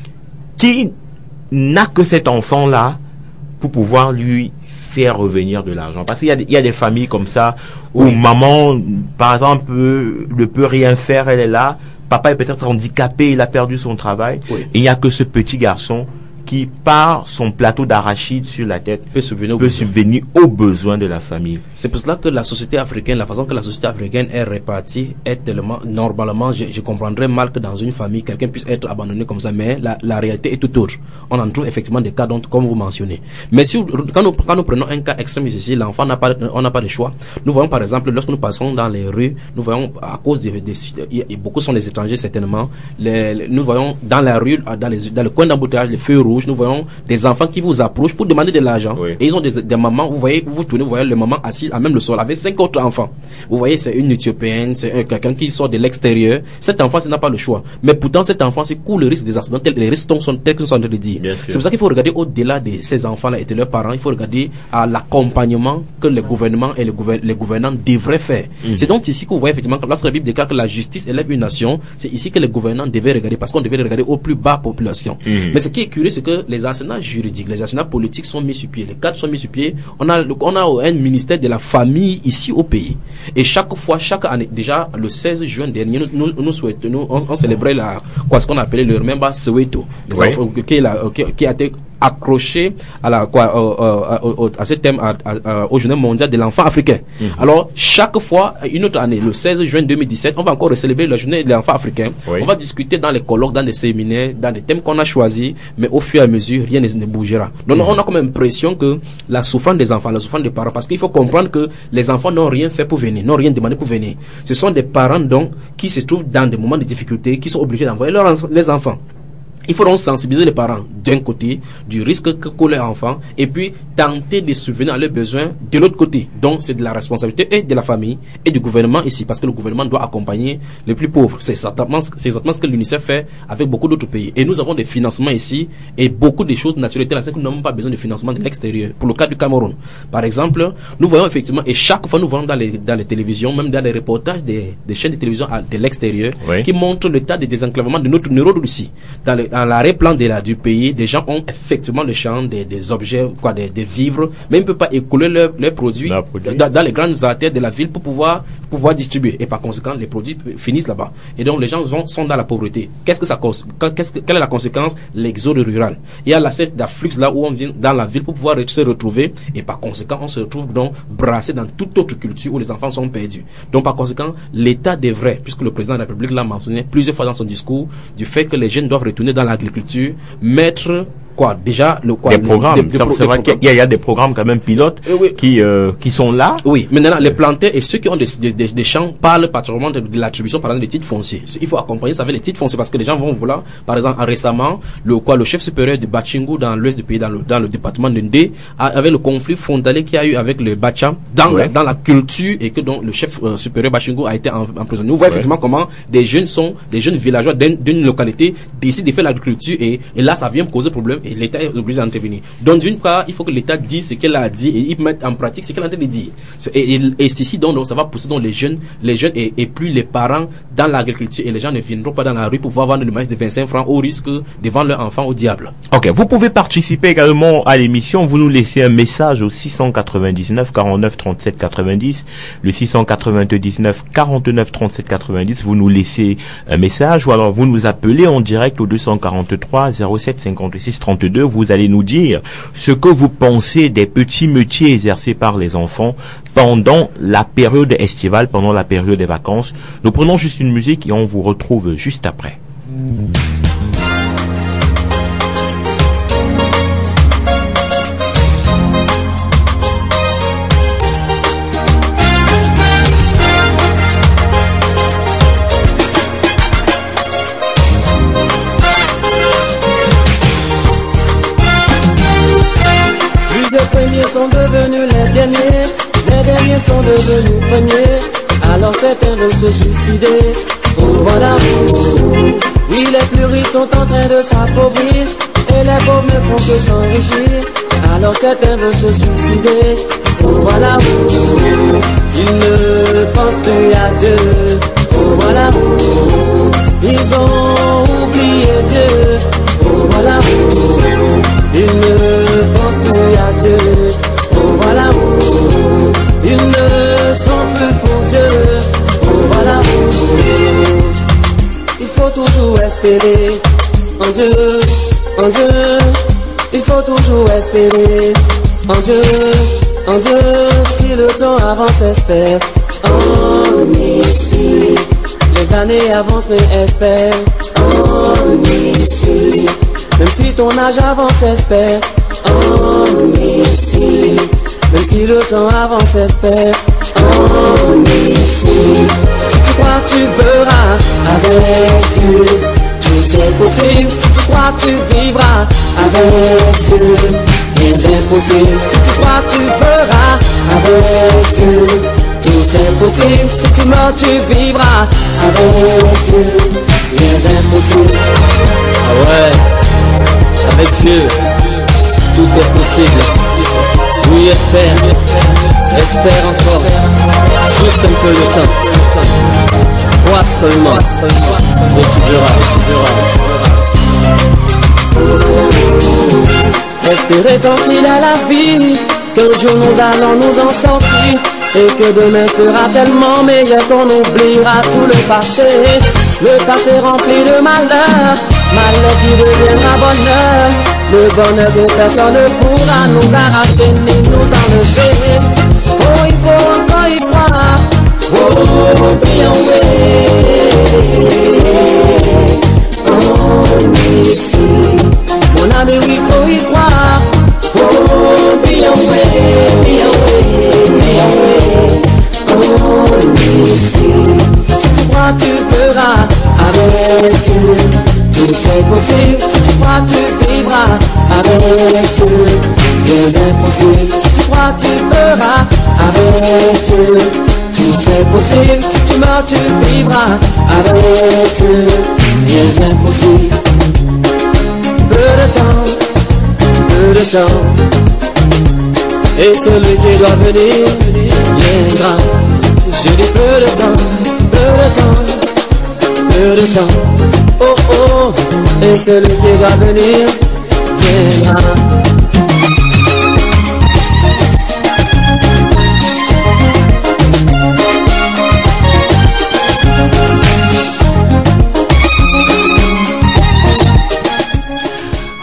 qui n'a que cet enfant-là pour pouvoir lui faire revenir de l'argent? Parce qu'il y a, il y a des familles comme ça où oui. Maman, par exemple, ne peut rien faire, elle est là. Papa est peut-être handicapé, il a perdu son travail. Oui. Il n'y a que ce petit garçon qui, par son plateau d'arachide sur la tête, peut subvenir, peut subvenir aux besoins de la famille. C'est pour cela que la société africaine, la façon que la société africaine est répartie, est tellement, normalement, je, je comprendrais mal que dans une famille, quelqu'un puisse être abandonné comme ça, mais la, la réalité est tout autre. On en trouve effectivement des cas dont, comme vous mentionnez. Mais si, quand nous, quand nous prenons un cas extrême ici, l'enfant n'a pas, on n'a pas de choix. Nous voyons par exemple, lorsque nous passons dans les rues, nous voyons, à cause des, des, des beaucoup sont des étrangers certainement, les, les, nous voyons dans la rue, dans les, dans le coin d'embouteillage, les feux rouges, nous voyons des enfants qui vous approchent pour demander de l'argent. Oui. Et ils ont des, des mamans, vous voyez, vous, vous tournez, vous voyez le maman assis à même le sol avec cinq autres enfants. Vous voyez, c'est une Éthiopienne, c'est un, quelqu'un qui sort de l'extérieur. Cet enfant, ça n'a pas le choix. Mais pourtant, cet enfant, c'est court le risque des accidents, les risques sont tels que nous sommes en train de dire. C'est pour ça qu'il faut regarder au-delà de ces enfants-là et de leurs parents, il faut regarder à l'accompagnement que le gouvernement et le gouver- les gouvernants devraient faire. Mmh. C'est donc ici que vous voyez effectivement, lorsque la Bible déclare que la justice élève une nation, c'est ici que les gouvernants devaient regarder, parce qu'on devait regarder au plus bas population. Mmh. Mais ce qui est curieux, c'est que les arsenals juridiques, les arsenals politiques sont mis sur pied, les cadres sont mis sur pied. On a, on a un ministère de la famille ici au pays. Et chaque fois, chaque année, déjà le seize juin dernier, nous, nous, nous souhaitons, nous, on, on célébrait la, quoi, ce qu'on appelait le Remember Soweto, oui. qui, qui, qui a été accroché à la quoi euh, euh, euh, à ce thème à, à, à, au journée mondiale de l'enfant africain. Mm-hmm. Alors chaque fois, une autre année, le seize juin deux mille dix-sept, on va encore célébrer la journée de l'enfant africain. Oui. On va discuter dans les colloques, dans les séminaires, dans les thèmes qu'on a choisis, mais au fur et à mesure, rien ne, ne bougera. Donc mm-hmm. on a comme l'impression que la souffrance des enfants, la souffrance des parents, parce qu'il faut comprendre que les enfants n'ont rien fait pour venir, n'ont rien demandé pour venir. Ce sont des parents donc qui se trouvent dans des moments de difficulté, qui sont obligés d'envoyer leurs les enfants. Il faut donc sensibiliser les parents d'un côté du risque que court leur enfant et puis tenter de subvenir à leurs besoins de l'autre côté. Donc c'est de la responsabilité et de la famille et du gouvernement ici, parce que le gouvernement doit accompagner les plus pauvres. C'est exactement, c'est exactement ce que l'UNICEF fait avec beaucoup d'autres pays. Et nous avons des financements ici et beaucoup de choses naturelles, c'est que nous n'avons pas besoin de financement de l'extérieur. Pour le cas du Cameroun, par exemple, nous voyons effectivement, et chaque fois nous voyons dans les, dans les télévisions, même dans les reportages des, des chaînes de télévision de l'extérieur, oui. qui montrent l'état de désenclavement de notre Neuro-Russie. Dans les dans l'arrêt-plan de la, du pays, des gens ont effectivement le champ des, des objets, quoi, des, des vivres, mais ils ne peuvent pas écouler leurs leur produits produit. dans, dans les grandes artères de la ville pour pouvoir, pouvoir distribuer. Et par conséquent, les produits finissent là-bas. Et donc, les gens sont, sont dans la pauvreté. Qu'est-ce que ça cause? Qu'est-ce que, quelle est la conséquence? L'exode rural. Il y a l'aspect d'afflux là où on vient dans la ville pour pouvoir se retrouver. Et par conséquent, on se retrouve donc brassé dans toute autre culture où les enfants sont perdus. Donc, par conséquent, l'État devrait, puisque le président de la République l'a mentionné plusieurs fois dans son discours, du fait que les jeunes doivent retourner dans l'agriculture, mettre quoi déjà le quoi des programmes. les, les, c'est, les, c'est vrai qu'il y a, il y a des programmes quand même pilotes euh, oui. qui euh, qui sont là. Oui, maintenant les planteurs et ceux qui ont des, des, des, des champs parlent particulièrement de, de l'attribution par exemple des titres fonciers. Il faut accompagner ça avec les titres fonciers parce que les gens vont vouloir, par exemple, récemment le quoi le chef supérieur de Bachingu dans l'ouest du pays, dans le dans le département de Ndé, avec le conflit frontalier qu'il y a eu avec le Bacha dans ouais. la, dans la culture et que donc le chef euh, supérieur Bachingu a été emprisonné. Nous voyons ouais. effectivement comment des jeunes sont des jeunes villageois d'une, d'une localité décident de faire l'agriculture et, et là ça vient poser problème et l'État est obligé d'intervenir. Donc d'une part, il faut que l'État dise ce qu'elle a dit et il mette en pratique ce qu'elle a en train de dire. Et, et, et ceci donc, donc ça va pousser donc les jeunes, les jeunes et, et plus les parents dans l'agriculture et les gens ne viendront pas dans la rue pour pouvoir vendre le maïs de vingt-cinq francs au risque de vendre leur enfant au diable. Ok, vous pouvez participer également à l'émission. Vous nous laissez un message au six cent quatre-vingt-dix-neuf quarante-neuf trente-sept quatre-vingt-dix, le six cent quatre-vingt-dix-neuf quarante-neuf trente-sept quatre-vingt-dix. Vous nous laissez un message ou alors vous nous appelez en direct au deux cent quarante-trois zéro sept cinquante-six trente-deux. Vous allez nous dire ce que vous pensez des petits métiers exercés par les enfants pendant la période estivale, pendant la période des vacances. Nous prenons juste une musique et on vous retrouve juste après. Les premiers sont devenus les derniers, les derniers sont devenus premiers. Alors certains veulent se suicider. Oh voilà, oui les plus riches sont en train de s'appauvrir et les pauvres ne font que s'enrichir. Alors certains veulent se suicider. Oh voilà, ils ne pensent plus à Dieu. Oh voilà, ils ont oublié Dieu. Oh voilà, ils ne pensent plus à Dieu. Oh voilà, ils ne sont plus pour Dieu. Oh voilà, il faut toujours espérer en Dieu, en Dieu. Il faut toujours espérer en Dieu, en Dieu. Si le temps avance, espère en ici. Les années avancent, mais espère en ici. Même si ton âge avance, espère en ici. Même si le temps avance, espère en ici. Si tu crois, tu verras avec Dieu. Tout est possible. Si tu crois, tu vivras avec Dieu. Rien d'impossible. Si tu crois, tu verras avec Dieu. Tout est possible. Si tu meurs, tu vivras avec Dieu. Rien d'impossible. Ah ouais, avec Dieu, tout est possible. Oui, espère, espère encore. Juste un peu le temps. Crois seulement. Et tu verras, tu verras. Espérez tranquille à la vie, qu'un jour nous allons nous en sortir. Et que demain sera tellement meilleur qu'on oubliera tout le passé. Le passé rempli de malheur, malheur qui deviendra bonheur. Le bonheur que personne ne pourra nous arracher ni nous enlever. Oh, il faut encore y croire. Oh, bien oui. Oh, ici. Mon ami, il faut y croire. Oh, bien oui, bien oui, bien oui. Oh, ici. Si tu crois, tu verras avec Dieu. Tout est possible. Si tu crois, tu vivras avec Dieu. Rien d'impossible. Si tu crois, tu verras avec Dieu. Tout est possible. Si tu meurs, tu vivras avec Dieu. Rien d'impossible. Peu de temps, peu de temps. Et celui qui doit venir viendra. Je dis peu de temps, peu de temps, peu de temps. Oh oh, et celui qui doit venir viendra.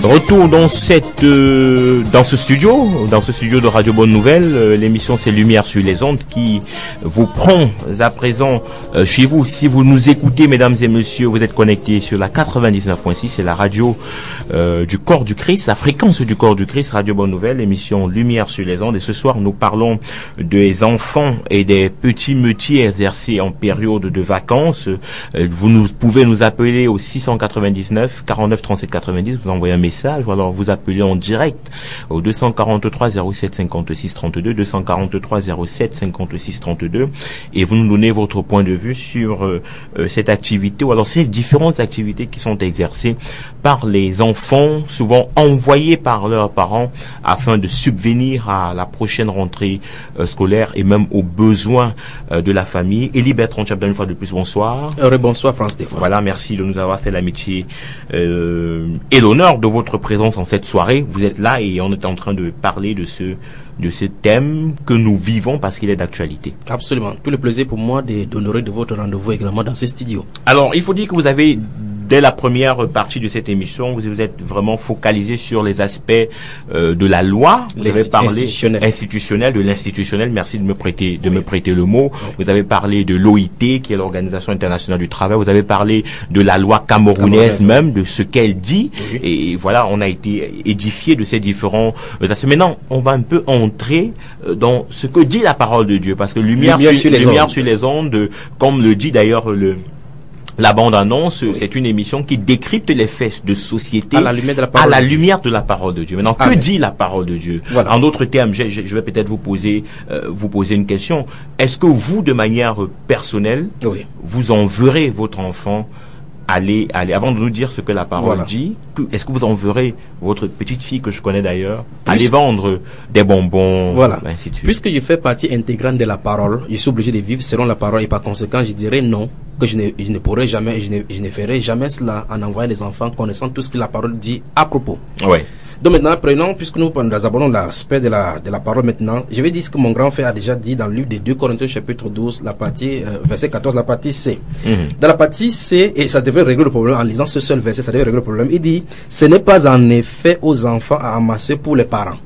Retour dans cette euh, dans ce studio, dans ce studio de Radio Bonne Nouvelle. Euh, l'émission c'est Lumière sur les ondes qui vous prend à présent euh, chez vous. Si vous nous écoutez, mesdames et messieurs, vous êtes connectés sur la quatre-vingt-dix-neuf point six, c'est la radio euh, du corps du Christ, la fréquence du corps du Christ, Radio Bonne Nouvelle, émission Lumière sur les ondes. Et ce soir, nous parlons des enfants et des petits métiers exercés en période de vacances. Euh, vous nous pouvez nous appeler au six cent quatre-vingt-dix-neuf quarante-neuf trente-sept quatre-vingt-dix. Vous envoyez un message ou alors vous appelez en direct au deux cent quarante-trois zéro sept cinquante-six trente-deux, deux cent quarante-trois zéro sept cinquante-six trente-deux, et vous nous donnez votre point de vue sur euh, euh, cette activité ou alors ces différentes activités qui sont exercées par les enfants, souvent envoyés par leurs parents afin de subvenir à la prochaine rentrée euh, scolaire et même aux besoins euh, de la famille. Élie Bertrand Chapdin, une fois de plus, bonsoir. Heureux bonsoir, France Stéphane. Voilà, merci de nous avoir fait l'amitié euh, et l'honneur de votre présence en cette soirée. Vous êtes là et on est en train de parler de ce de ce thème que nous vivons parce qu'il est d'actualité. Absolument. Tout le plaisir pour moi de, d'honorer de votre rendez-vous également dans ce studio. Alors, il faut dire que vous avez, dès la première partie de cette émission, vous vous êtes vraiment focalisé sur les aspects euh, de la loi. Vous avez parlé institutionnel. institutionnel, de l'institutionnel. Merci de me prêter de oui. me prêter le mot. Oui. Vous avez parlé de l'O I T, qui est l'Organisation internationale du travail. Vous avez parlé de la loi camerounaise même, de ce qu'elle dit. Oui. Et voilà, on a été édifié de ces différents aspects. Maintenant, on va un peu entrer dans ce que dit la parole de Dieu, parce que lumière, lumière, sur, sur, les lumière sur les ondes, comme le dit d'ailleurs le la bande-annonce, oui. c'est une émission qui décrypte les faits de société à la lumière de la parole, à la lumière de, la parole de Dieu. Maintenant, Amen. Que dit la parole de Dieu? Voilà. En d'autres termes, je, je, je vais peut-être vous poser, euh, vous poser une question. Est-ce que vous, de manière personnelle, oui. vous enverrez votre enfant aller, aller, avant de nous dire ce que la parole voilà. dit, que, est-ce que vous enverrez votre petite fille que je connais d'ailleurs, Plus... aller vendre des bonbons, voilà. ainsi de suite. Puisque je fais partie intégrante de la parole, je suis obligé de vivre selon la parole et par conséquent, je dirais non, que je ne, je ne pourrai jamais, je ne, je ne ferai jamais cela en envoyant les enfants connaissant tout ce que la parole dit à propos. Ouais. Donc maintenant, prenons, puisque nous, nous abordons l'aspect de la, de la parole maintenant, je vais dire ce que mon grand frère a déjà dit dans le livre des deux Corinthiens chapitre douze, la partie, euh, verset quatorze, la partie C. Mm-hmm. Dans la partie C, et ça devait régler le problème, en lisant ce seul verset, ça devait régler le problème, il dit, ce n'est pas en effet aux enfants à amasser pour les parents,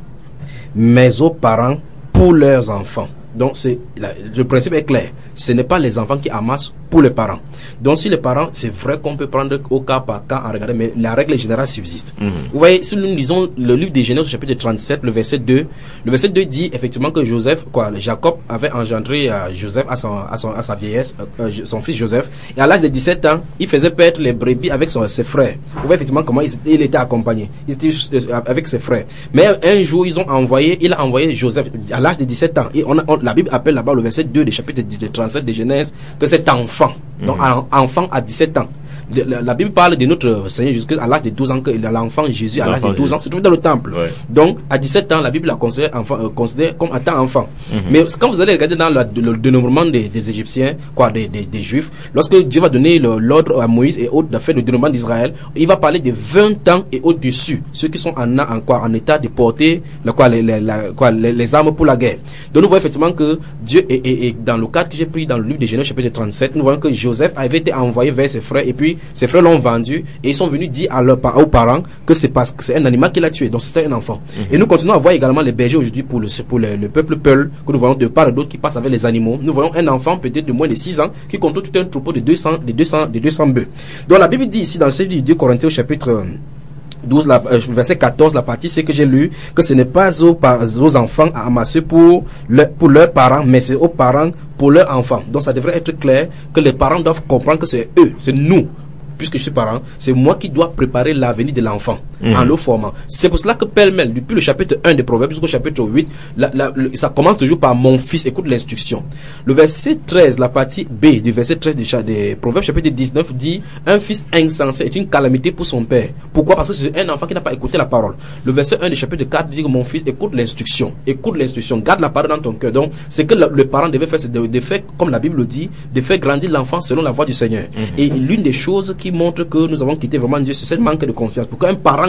mais aux parents pour leurs enfants. Donc c'est, la, le principe est clair. Ce n'est pas les enfants qui amassent pour les parents. Donc si les parents, c'est vrai qu'on peut prendre au cas par cas en regarder, mais la règle générale subsiste. Mm-hmm. Vous voyez, si nous lisons le livre des Genèse, chapitre trente-sept, le verset deux, le verset deux dit effectivement que Joseph, quoi, Jacob avait engendré euh, Joseph à son, à son, à sa vieillesse, euh, son fils Joseph, et à l'âge de dix-sept ans, il faisait paître les brebis avec son, ses frères. Vous voyez effectivement comment il, il était accompagné. Il était euh, avec ses frères. Mais un jour, ils ont envoyé, il a envoyé Joseph à l'âge de dix-sept ans. Et on a, on, la Bible appelle là-bas le verset deux du chapitre trente-sept de Genèse que cet enfant, mmh. donc un enfant à dix-sept ans. La, la Bible parle de notre Seigneur jusqu'à l'âge de douze ans, que l'enfant Jésus à l'âge de douze ans se trouve dans le temple. Ouais. Donc à dix-sept ans, la Bible la considère, enfant, euh, considère comme étant enfant. Mm-hmm. Mais quand vous allez regarder dans la, le, le dénombrement des, des Égyptiens, quoi, des, des, des Juifs, lorsque Dieu va donner le, l'ordre à Moïse et autres de faire le dénombrement d'Israël, il va parler de vingt ans et au-dessus, ceux qui sont en, en, quoi, en état de porter le, quoi, les, les, la, quoi, les, les armes pour la guerre. Donc nous voyons effectivement que Dieu, est, est, est, dans le cadre que j'ai pris dans le livre des Genèse chapitre trente-sept, nous voyons que Joseph avait été envoyé vers ses frères et puis ses frères l'ont vendu et ils sont venus dire à leurs aux parents que c'est parce que c'est un animal qui l'a tué, donc c'était un enfant. Mm-hmm. Et nous continuons à voir également les bergers aujourd'hui pour le, pour le, le peuple Peul, que nous voyons de part et d'autre qui passe avec les animaux. Nous voyons un enfant peut-être de moins de six ans qui contrôle tout un troupeau de deux cents, de deux cents, de deux cents bœufs. Donc la Bible dit ici dans le livre de deux Corinthiens au chapitre douze, la, euh, verset quatorze, la partie c'est que j'ai lu, que ce n'est pas aux, aux enfants à amasser pour, le, pour leurs parents, mais c'est aux parents pour leurs enfants. Donc ça devrait être clair que les parents doivent comprendre que c'est eux, c'est nous. Puisque je suis parent, c'est moi qui dois préparer l'avenir de l'enfant mmh. en le formant. C'est pour cela que pêle-mêle, depuis le chapitre un des Proverbes jusqu'au chapitre huit, la, la, le, ça commence toujours par mon fils, écoute l'instruction. Le verset treize, la partie B du verset treize des, des Proverbes chapitre dix-neuf dit, un fils insensé est une calamité pour son père. Pourquoi? Parce que c'est un enfant qui n'a pas écouté la parole. Le verset un du chapitre quatre dit que mon fils, écoute l'instruction. Écoute l'instruction, garde la parole dans ton cœur. Donc, c'est que le, le parent devait faire, c'est de, de faire, comme la Bible le dit, de faire grandir l'enfant selon la voie du Seigneur. Mmh. Et l'une des choses qui montre que nous avons quitté vraiment Dieu, c'est ce manque de confiance. Pour qu'un parent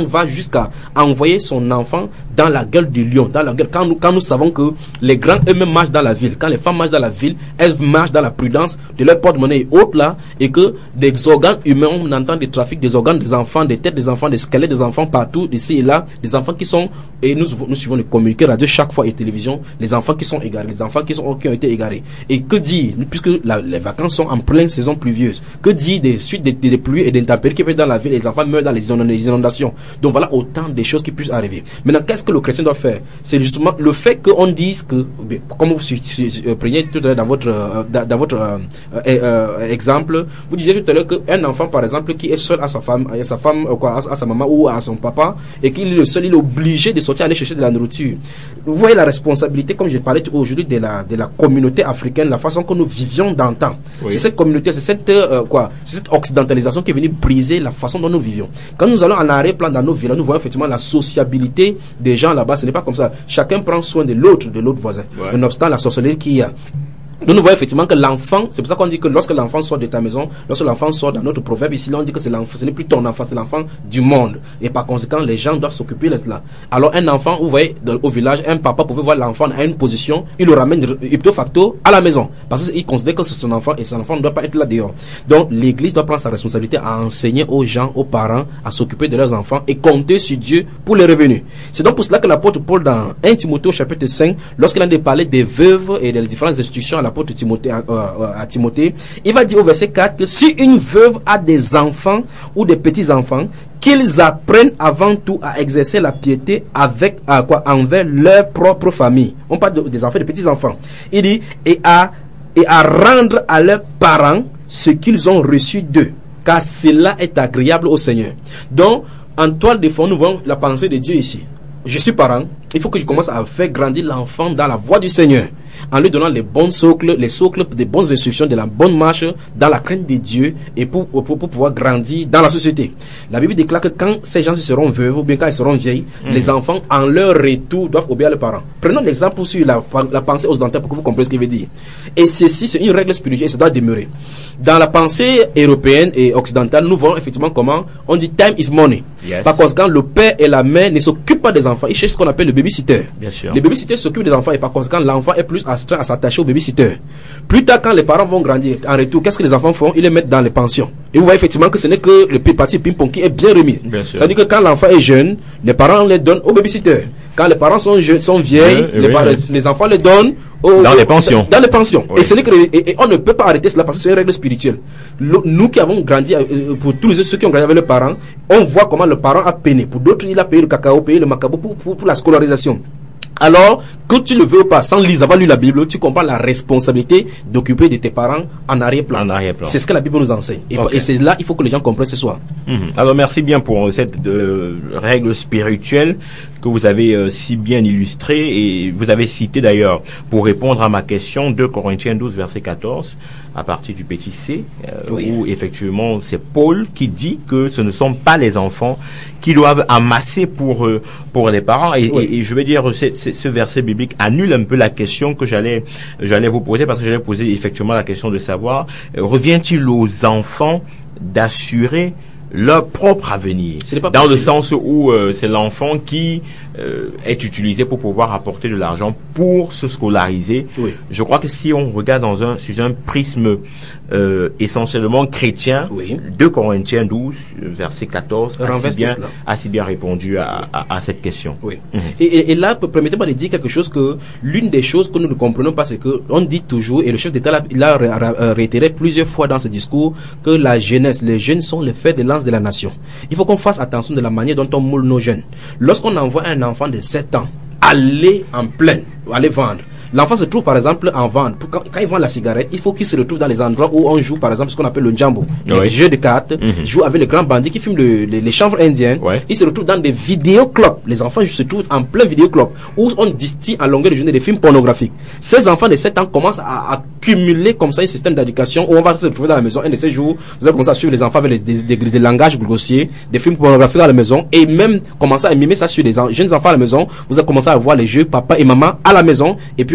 parent va jusqu'à envoyer son enfant dans la gueule du lion, dans la gueule, quand nous, quand nous savons que les grands eux-mêmes marchent dans la ville, quand les femmes marchent dans la ville, elles marchent dans la prudence de leur porte-monnaie et autres là, et que des organes humains, on entend des trafics des organes des enfants, des têtes des enfants, des squelettes des enfants partout, ici et là, des enfants qui sont, et nous, nous suivons les communiqués radio chaque fois et télévision, les enfants qui sont égarés, les enfants qui, sont, qui ont été égarés. Et que dit, puisque la, les vacances sont en pleine saison pluvieuse, que dit des suites des, des, des pluies et des intempéries qui peuvent être dans la ville, les enfants meurent dans les inondations. Donc voilà autant de choses qui puissent arriver. Maintenant, qu'est-ce que le chrétien doit faire? C'est justement le fait qu'on dise que, comme vous preniez tout à l'heure dans votre, dans, dans votre euh, euh, exemple, vous disiez tout à l'heure qu'un enfant, par exemple, qui est seul à sa femme, à sa femme, quoi, à, à sa maman ou à son papa, et qu'il est le seul, il est obligé de sortir aller chercher de la nourriture. Vous voyez la responsabilité, comme je parlais aujourd'hui, de la, de la communauté africaine, la façon que nous vivions d'antan. Oui. C'est cette communauté, c'est cette, euh, quoi, c'est cette occidentalisation qui est venue briser la façon dont nous vivions. Quand nous allons en arrière-plan dans nos villes, nous voyons effectivement la sociabilité des gens là-bas. Ce n'est pas comme ça. Chacun prend soin de l'autre, de l'autre voisin. Ouais. Nonobstant la sorcellerie qu'il y a. Nous, nous voyons effectivement que l'enfant, c'est pour ça qu'on dit que lorsque l'enfant sort de ta maison, lorsque l'enfant sort dans notre proverbe, ici, là, on dit que c'est l'enfant, ce n'est plus ton enfant, c'est l'enfant du monde. Et par conséquent, les gens doivent s'occuper de cela. Alors, un enfant, vous voyez, au village, un papa pouvait voir l'enfant à une position, il le ramène ipso facto à la maison. Parce qu'il considère que c'est son enfant et son enfant ne doit pas être là dehors. Donc, l'église doit prendre sa responsabilité à enseigner aux gens, aux parents, à s'occuper de leurs enfants et compter sur Dieu pour les revenus. C'est donc pour cela que l'apôtre Paul, dans premier Timothée au chapitre cinq, lorsqu'il a parlé des veuves et des différentes institutions à l'apôtre Timothée, à, à, à Timothée, il va dire au verset quatre que si une veuve a des enfants ou des petits-enfants, qu'ils apprennent avant tout à exercer la piété avec, à quoi, envers leur propre famille. On parle de, des enfants, des petits-enfants. Il dit, et à, et à rendre à leurs parents ce qu'ils ont reçu d'eux, car cela est agréable au Seigneur. Donc, en toile de fond, nous voyons la pensée de Dieu ici. Je suis parent, il faut que je commence à faire grandir l'enfant dans la voie du Seigneur, en lui donnant les bons socles, les socles des bonnes instructions, de la bonne marche, dans la crainte de Dieu, et pour, pour, pour pouvoir grandir dans la société. La Bible déclare que quand ces gens seront veuves, ou bien quand ils seront vieilles, mmh. les enfants, en leur retour, doivent obéir à leurs parents. Prenons l'exemple sur la, la pensée occidentale pour que vous compreniez ce qu'il veut dire. Et ceci, c'est une règle spirituelle, et ça doit demeurer. Dans la pensée européenne et occidentale, nous voyons effectivement comment on dit time is money. Yes. Par conséquent, le père et la mère ne s'occupent pas des enfants, ils cherchent ce qu'on appelle le babysitter. Bien sûr. Le babysitter s'occupe des enfants et par conséquent, l'enfant est plus astreint à s'attacher au babysitter. Plus tard, quand les parents vont grandir, en retour, qu'est-ce que les enfants font? Ils les mettent dans les pensions. Et vous voyez effectivement que ce n'est que le parti ping-pong qui est bien remis. C'est-à-dire que quand l'enfant est jeune, les parents les donnent au babysitter. Quand les parents sont jeunes, sont vieilles, oui, les, oui, oui. les enfants les donnent au, dans les pensions. Dans les pensions. Oui. Et, ce n'est que, et, et on ne peut pas arrêter cela parce que c'est une règle spirituelle. Le, nous qui avons grandi, euh, pour tous les, ceux qui ont grandi avec leurs parents, on voit comment le parent a peiné. Pour d'autres, il a payé le cacao, payé le macabo pour, pour, pour la scolarisation. Alors, que tu le veux ou pas, sans lire, avoir lu la Bible, tu comprends la responsabilité d'occuper de tes parents en arrière-plan. Arrière c'est ce que la Bible nous enseigne. Et, okay. et c'est là, il faut que les gens comprennent ce soir. Mmh. Alors, merci bien pour cette euh, règle spirituelle que vous avez euh, si bien illustrée et vous avez cité d'ailleurs pour répondre à ma question deux Corinthiens douze verset quatorze à partir du petit C euh, oui. où effectivement c'est Paul qui dit que ce ne sont pas les enfants qui doivent amasser pour euh, pour les parents et, oui. et, et je vais dire c'est, c'est, ce verset biblique annule un peu la question que j'allais j'allais vous poser parce que j'allais poser effectivement la question de savoir euh, revient-il aux enfants d'assurer leur propre avenir, dans possible. Le sens où euh, c'est l'enfant qui euh, est utilisé pour pouvoir apporter de l'argent pour se scolariser. Oui. Je crois que si on regarde dans un sur un prisme euh, essentiellement chrétien, oui. deux Corinthiens douze verset quatorze a si, bien, a si bien répondu à, à, à cette question. Oui. Mmh. Et, et, et là, permettez-moi de dire quelque chose que l'une des choses que nous ne comprenons pas, c'est que on dit toujours, et le chef d'État il a réitéré plusieurs fois dans ce discours, que la jeunesse, les jeunes sont les fers de lance de la nation. Il faut qu'on fasse attention de la manière dont on moule nos jeunes. Lorsqu'on envoie un enfant de sept ans aller en plaine, aller vendre, l'enfant se trouve par exemple en vente. Quand, quand il vend la cigarette, il faut qu'il se retrouve dans les endroits où on joue par exemple ce qu'on appelle le njambo, oui. les jeux de cartes, mm-hmm. joue avec les grands bandits qui fument le, les, les chanvres indiens. Ouais. Il se retrouve dans des vidéoclubs. Les enfants se trouvent en plein vidéoclub où on distille en longueur de journée des films pornographiques. Ces enfants de sept ans commencent à accumuler comme ça un système d'éducation où on va se retrouver dans la maison un de ces jours, vous allez commencer à suivre les enfants avec des, des, des, des langages grossiers, des films pornographiques à la maison et même commencer à mimer ça sur les en, jeunes enfants à la maison. Vous allez commencer à voir les jeux papa et maman à la maison et puis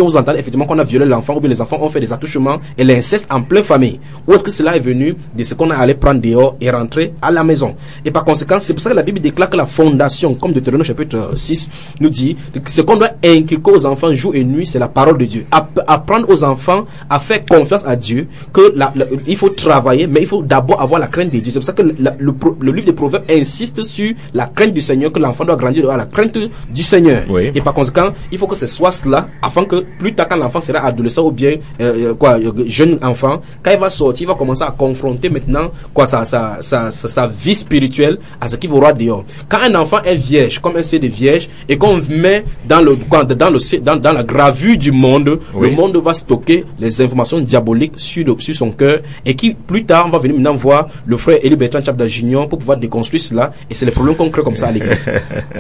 vous entendez effectivement qu'on a violé l'enfant, ou bien les enfants ont fait des attouchements et l'inceste en pleine famille. Ou est-ce que cela est venu de ce qu'on a allé prendre dehors et rentrer à la maison? Et par conséquent, c'est pour ça que la Bible déclare que la fondation, comme Deutéronome chapitre six nous dit, que ce qu'on doit inculquer aux enfants jour et nuit, c'est la parole de Dieu. App- apprendre aux enfants à faire confiance à Dieu, que la, la, il faut travailler, mais il faut d'abord avoir la crainte de Dieu. C'est pour ça que la, le, le livre des Proverbes insiste sur la crainte du Seigneur, que l'enfant doit grandir à la crainte du Seigneur. Oui. Et par conséquent, il faut que ce soit cela, afin que plus tard, quand l'enfant sera adolescent ou bien euh, quoi, jeune enfant, quand il va sortir, il va commencer à confronter maintenant quoi, sa, sa, sa, sa, sa vie spirituelle à ce qu'il verra dehors. Quand un enfant est vierge, comme un C de vierge, et qu'on met dans, le, dans, le, dans, dans la gravure du monde, oui. le monde va stocker les informations diaboliques sur, le, sur son cœur, et qui plus tard, on va venir maintenant voir le frère Élie Bertrand Chapda Junior pour pouvoir déconstruire cela, et c'est les problèmes qu'on crée comme ça à l'église.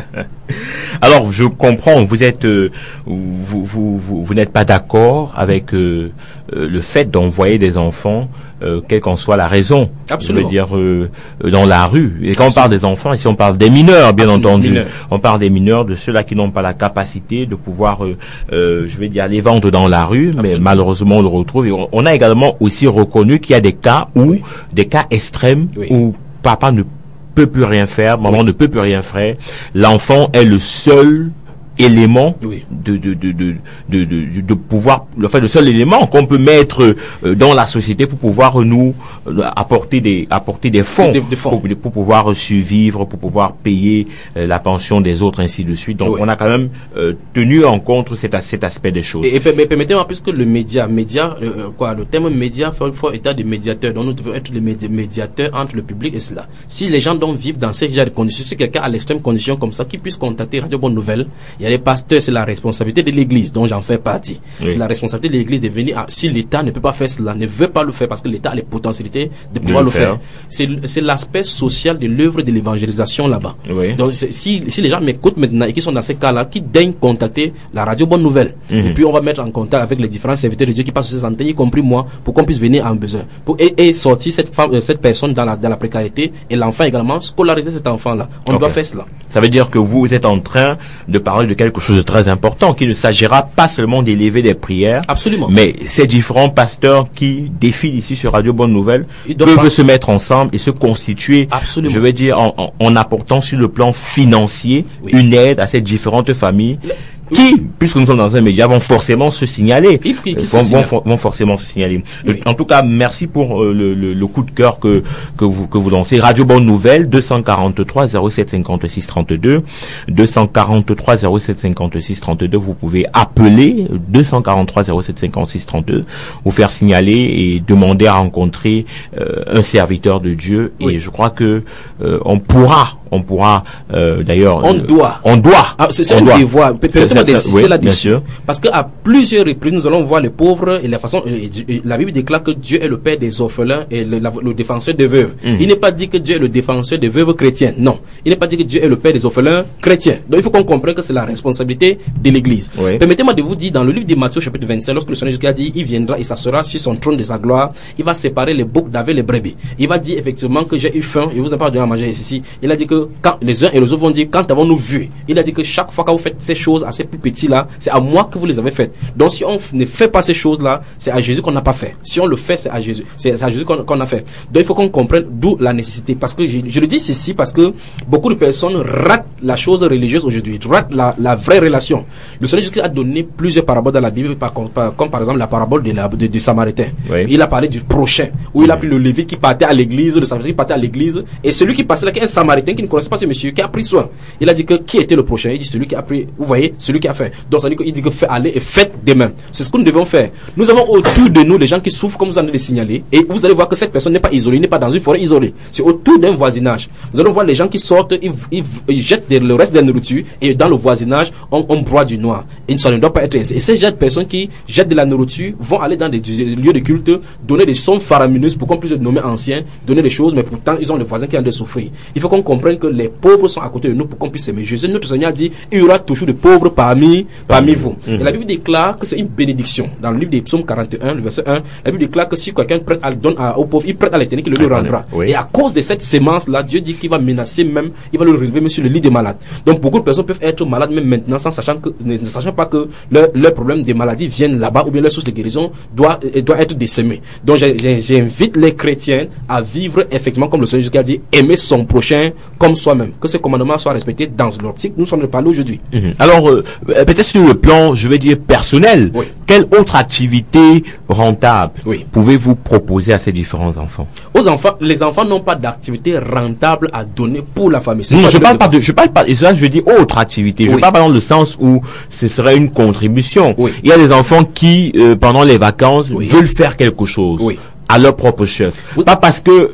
Alors, je comprends, vous êtes, euh, vous, vous, vous, vous n'êtes pas d'accord avec euh, euh, le fait d'envoyer des enfants, euh, quelle qu'en soit la raison. Absolument. Je veux dire, euh, dans la rue. Et quand Absolument. on parle des enfants, ici on parle des mineurs, bien Absolument. entendu. Mineurs. On parle des mineurs, de ceux-là qui n'ont pas la capacité de pouvoir, euh, euh, je vais dire, les vendre dans la rue, Absolument. mais malheureusement on le retrouve. Et on, on a également aussi reconnu qu'il y a des cas où, oui. des cas extrêmes, oui. où papa ne peut plus rien faire, maman oui. ne peut plus rien faire. L'enfant est le seul élément oui. de, de, de, de, de, de, de pouvoir, enfin, le seul élément qu'on peut mettre euh, dans la société pour pouvoir nous euh, apporter des, apporter des fonds, des, des fonds. Pour, pour pouvoir survivre, pour pouvoir payer euh, la pension des autres, ainsi de suite. Donc, oui. on a quand même euh, tenu en compte cet, cet aspect des choses. Et, et permettez-moi, puisque le média, média, euh, quoi, le terme média fait, fait état de médiateur. Donc, nous devons être les médi- médiateurs entre le public et cela. Si les gens doivent vivre dans ces genres de conditions, si quelqu'un a l'extrême condition comme ça, qui puisse contacter Radio Bonne Nouvelle, il y a les pasteurs, c'est la responsabilité de l'église, dont j'en fais partie. Oui. C'est la responsabilité de l'église de venir, à, si l'État ne peut pas faire cela, ne veut pas le faire parce que l'État a les potentialités de pouvoir de le, le faire. faire. C'est, c'est l'aspect social de l'œuvre de l'évangélisation là-bas. Oui. Donc, si, si les gens m'écoutent maintenant et qui sont dans ces cas-là, qui daignent contacter la Radio Bonne Nouvelle. Mm-hmm. Et puis, on va mettre en contact avec les différents serviteurs de Dieu qui passent sur ces antennes, y compris moi, pour qu'on puisse venir en besoin. Pour, et, et sortir cette femme, cette personne dans la, dans la précarité et l'enfant également, scolariser cet enfant-là. On okay. doit faire cela. Ça veut dire que vous êtes en train de parler de quelque chose de très important, qu'il ne s'agira pas seulement d'élever des prières. Absolument. Mais ces différents pasteurs qui défilent ici sur Radio Bonne Nouvelle peuvent pas... se mettre ensemble et se constituer, Absolument. je vais dire, en, en, en apportant sur le plan financier oui. une aide à ces différentes familles. Le... qui, puisque nous sommes dans un média, vont forcément se signaler, qui, qui vont, vont, for, vont forcément se signaler. Oui. En tout cas, merci pour euh, le, le, le coup de cœur que que vous que vous lancez. Radio Bonne Nouvelle, deux cent quarante-trois zéro sept cinquante-six trente-deux, deux cent quarante-trois zéro sept cinquante-six trente-deux. Vous pouvez appeler deux cent quarante-trois zéro sept cinquante-six trente-deux, vous faire signaler et demander à rencontrer euh, un serviteur de Dieu. Oui. Et je crois que euh, on pourra on pourra euh, d'ailleurs on euh, doit on doit ah, c'est un devoir peut-être d'insister oui, là-dessus parce que à plusieurs reprises nous allons voir les pauvres et la façon et, et, la Bible déclare que Dieu est le père des orphelins et le, la, le défenseur des veuves. Mm. Il n'est pas dit que Dieu est le défenseur des veuves chrétiennes, non, il n'est pas dit que Dieu est le père des orphelins chrétiens. Donc il faut qu'on comprenne que c'est la responsabilité de l'église. Oui. Permettez-moi de vous dire, dans le livre de Matthieu chapitre vingt-cinq, lorsque le Seigneur Jésus a dit il viendra et s'assoira sur son trône de sa gloire, il va séparer les boucs d'avec les brebis. Il va dire effectivement que j'ai eu faim, il vous a pas donné à manger ici. Il a dit que quand les uns et les autres vont dire quand avons-nous vu, il a dit que chaque fois que vous faites ces choses à ces plus petits là, c'est à moi que vous les avez faites. Donc si on ne fait pas ces choses là, c'est à Jésus qu'on n'a pas fait. Si on le fait, c'est à Jésus, c'est à Jésus qu'on, qu'on a fait. Donc il faut qu'on comprenne d'où la nécessité, parce que je, je le dis ceci parce que beaucoup de personnes ratent la chose religieuse aujourd'hui, ratent la, la vraie relation. Le Seigneur Jésus a donné plusieurs paraboles dans la Bible, par, par, comme par exemple la parabole de la, de, du Samaritain. Oui. Il a parlé du prochain, où il a pris le Lévite qui partait à l'église, le Samaritain qui partait à l'église, et celui qui passait là, qui est un Samaritain qui ne connaissait pas ce monsieur, qui a pris soin. Il a dit que qui était le prochain? Il dit celui qui a pris, vous voyez, celui qui a fait. Donc ça dit qu'il dit que fait aller et faites de même. C'est ce que nous devons faire. Nous avons autour de nous des gens qui souffrent, comme vous en avez signalé, et vous allez voir que cette personne n'est pas isolée, n'est pas dans une forêt isolée. C'est autour d'un voisinage. Nous allons voir les gens qui sortent, ils, ils, ils jettent le reste de la nourriture, et dans le voisinage, on, on broie du noir. Et ça ne doit pas être ainsi. Et ces gens de personnes qui jettent de la nourriture vont aller dans des lieux de culte, donner des sommes faramineuses pour qu'on puisse les nommer anciens, donner des choses, mais pourtant ils ont les voisins qui ont de souffrir. Il faut qu'on comprenne que les pauvres sont à côté de nous pour qu'on puisse s'aimer. Jésus, notre Seigneur, dit il y aura toujours des pauvres parmi, parmi vous. Mm-hmm. Et la Bible déclare que c'est une bénédiction. Dans le livre des Psaumes quarante et un, le verset un, la Bible déclare que si quelqu'un prête à, donne à, aux pauvres, il prête à l'Éternel, qu'il le lui rendra. Oui. Et à cause de cette sémence-là, Dieu dit qu'il va menacer même, il va le relever même sur le lit des malades. Donc beaucoup de personnes peuvent être malades même maintenant sans sachant que, ne, ne sachant pas que leur, leur problème des maladies viennent là-bas ou bien leur source de guérison doit, doit être décimée. Donc j'invite les chrétiens à vivre effectivement comme le Seigneur Jésus a dit, aimer son prochain comme soi-même. Que ce commandement soit respecté dans l'optique. Nous sommes de parler aujourd'hui. Mmh. Alors, euh, peut-être sur le plan, je vais dire personnel, oui. Quelle autre activité rentable oui. pouvez-vous proposer à ces différents enfants? Aux enfants, les enfants n'ont pas d'activité rentable à donner pour la famille. Non, je parle pas de, je parle pas, et ça, je dis autre activité. Je oui. parle pas dans le sens où ce serait une contribution. Oui. Il y a des enfants qui, euh, pendant les vacances, oui. veulent faire quelque chose oui. à leur propre chef. Oui. Pas parce que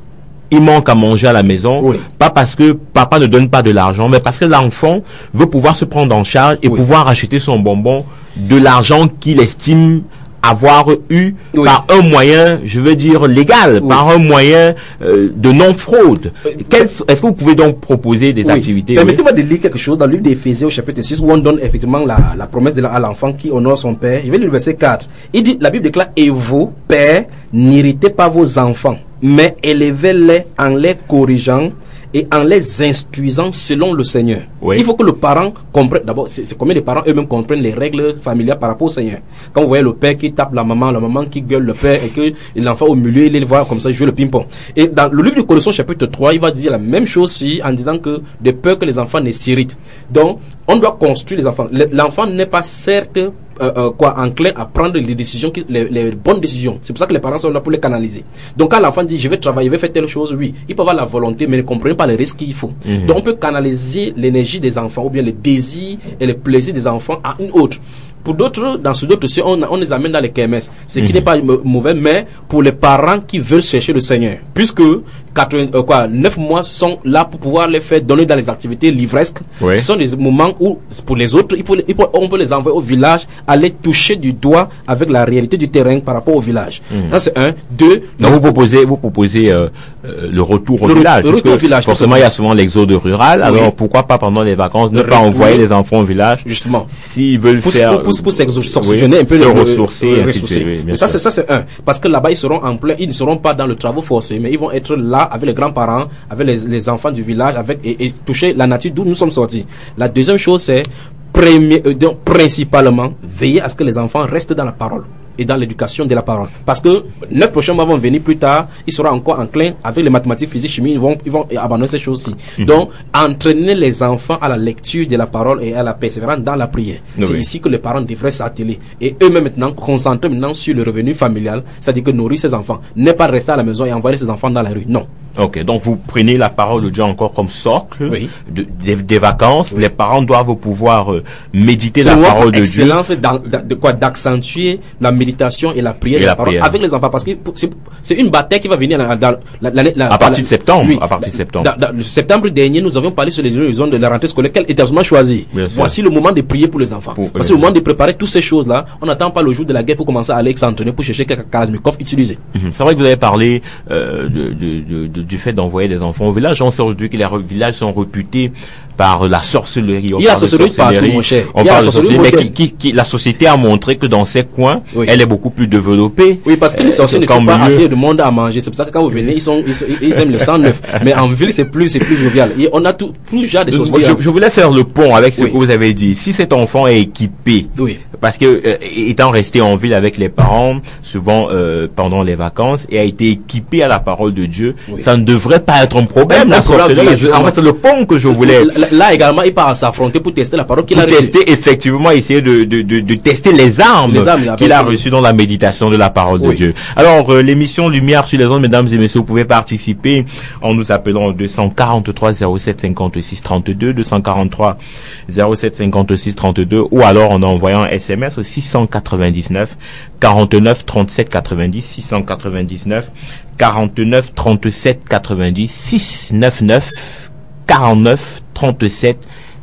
il manque à manger à la maison, oui. pas parce que papa ne donne pas de l'argent, mais parce que l'enfant veut pouvoir se prendre en charge et oui. pouvoir acheter son bonbon de l'argent qu'il estime avoir eu oui. par un moyen, je veux dire légal, oui. par un moyen euh, de non-fraude. Quel, est-ce que vous pouvez donc proposer des oui. activités? Permettez-moi oui. de lire quelque chose dans le livre d'Éphésiens au chapitre six où on donne effectivement la, la promesse de la, à l'enfant qui honore son père. Je vais lire le verset quatre. Il dit, la Bible déclare, et vous, pères, n'irritez pas vos enfants, mais élevez-les en les corrigeant et en les instruisant selon le Seigneur. Oui. Il faut que le parent comprenne, d'abord, c'est, c'est combien les parents eux-mêmes comprennent les règles familiales par rapport au Seigneur. Quand vous voyez le père qui tape la maman, la maman qui gueule le père et que l'enfant au milieu, il les voit comme ça jouer le ping-pong. Et dans le livre de Colossiens chapitre trois, il va dire la même chose si, en disant que de peur que les enfants ne s'irritent. Donc, on doit construire les enfants. L'enfant n'est pas certes Euh, euh, quoi, enclin à prendre les décisions, qui, les, les bonnes décisions. C'est pour ça que les parents sont là pour les canaliser. Donc quand l'enfant dit je vais travailler, je vais faire telle chose, oui, il peut avoir la volonté, mais ne comprennent pas les risques qu'il faut. Mmh. Donc on peut canaliser l'énergie des enfants ou bien les désirs et les plaisirs des enfants à une autre. Pour d'autres, dans ce d'autres, on, on les amène dans les kermesses, ce qui mmh. n'est pas mauvais, mais pour les parents qui veulent chercher le Seigneur, puisque quatre-vingts, euh, quoi, neuf mois sont là pour pouvoir les faire donner dans les activités livresques. Oui. Ce sont des moments où, pour les autres, il faut, il faut, on peut les envoyer au village, aller toucher du doigt avec la réalité du terrain par rapport au village. Mmh. Ça c'est un. Deux. Donc vous proposez, vous proposez euh, euh, le retour au le village. Le retour au village. Forcément, il y a souvent l'exode rural. Oui. Alors pourquoi pas pendant les vacances ne pas envoyer les enfants au village? Justement. S'ils veulent pour, faire. Pour, pour, pour s'oxygéner oui, un peu, se le, ressourcer, le, le, ressourcer. Oui, mais ça c'est ça c'est un. Parce que là-bas ils seront en plein, ils ne seront pas dans le travail forcé, mais ils vont être là avec les grands-parents, avec les, les enfants du village, avec et, et toucher la nature d'où nous sommes sortis. La deuxième chose c'est premier, euh, donc, principalement veiller à ce que les enfants restent dans la parole et dans l'éducation de la parole. Parce que neuf prochains mois vont venir plus tard, ils seront encore enclins avec les mathématiques, physique, chimie, ils vont, ils vont abandonner ces choses-ci. Mmh. Donc, entraîner les enfants à la lecture de la parole et à la persévérance dans la prière. Oui. C'est ici que les parents devraient s'atteler. Et eux-mêmes maintenant, concentrer maintenant sur le revenu familial, c'est-à-dire que nourrir ses enfants. Ne pas rester à la maison et envoyer ses enfants dans la rue. Non. Ok, donc vous prenez la parole de Dieu encore comme socle oui. de, de, des vacances. Oui. Les parents doivent pouvoir euh, méditer c'est la parole de Dieu. Excellence de quoi d'accentuer la méditation et la prière, et de la, la parole prière. Avec les enfants, parce que c'est, c'est une bataille qui va venir dans, dans la, la, la, à partir la, de septembre. Oui, à partir de septembre. Dans, dans, le septembre dernier, nous avions parlé sur les zones de la rentrée scolaire. Quel établissement choisir? Voici le moment de prier pour les enfants. Pour, Voici oui. le moment de préparer toutes ces choses-là. On n'attend pas le jour de la guerre pour commencer à aller s'entraîner pour chercher quelques Kalachnikov utilisés. Mm-hmm. C'est vrai que vous avez parlé euh, de, de, de, de, du fait d'envoyer des enfants au village. On sait aujourd'hui que les villages sont réputés par la sorcellerie. On Il y a la sorcellerie partout, mon cher. On parle de sorcellerie, mais qui, qui, qui, la société a montré que dans ces coins, oui. elle est beaucoup plus développée. Oui, parce que les sorciers ne trouvent pas assez de monde à manger. C'est pour ça que quand vous venez, ils sont, ils, ils aiment le sang neuf. Mais en ville, c'est plus, c'est plus jovial. Et on a tout, plus genre des choses. Je, je voulais faire le pont avec ce oui. que vous avez dit. Si cet enfant est équipé, oui. parce que euh, étant resté en ville avec les parents, souvent euh, pendant les vacances, et a été équipé à la parole de Dieu, oui. ça ne devrait pas être un problème. La sorcellerie, en fait, c'est le pont que je voulais. Là, là également, il part à s'affronter pour tester la parole qu'il pour a reçue. Tester, effectivement, essayer de, de, de, de tester les armes, les armes qu'il a reçues dans la méditation de la parole oui. de Dieu. Alors, euh, l'émission Lumière sur les ondes, mesdames et messieurs, vous pouvez participer en nous appelant au deux cent quarante-trois zéro sept cinquante-six trente-deux, deux cent quarante-trois zéro sept cinquante-six trente-deux, ou alors en envoyant un S M S au six cent quatre-vingt-dix-neuf quarante-neuf trente-sept quatre-vingt-dix, six cent quatre-vingt-dix-neuf quarante-neuf trente-sept quatre-vingt-dix, six cent quatre-vingt-dix quarante-neuf trente-sept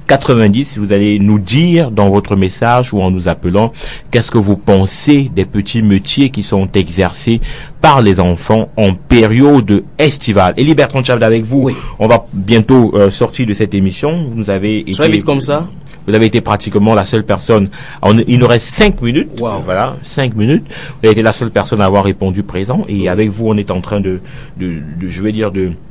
quatre-vingt-dix. Vous allez nous dire dans votre message ou en nous appelant qu'est-ce que vous pensez des petits métiers qui sont exercés par les enfants en période estivale. Et Bertrand Chavda avec vous. Oui. On va bientôt euh, sortir de cette émission. Vous avez été très vite comme ça. Vous avez été pratiquement la seule personne. On, il nous reste cinq minutes. Wow. Voilà, cinq minutes. Vous avez été la seule personne à avoir répondu présent. Et oui. avec vous, on est en train de, de, de je vais dire, de,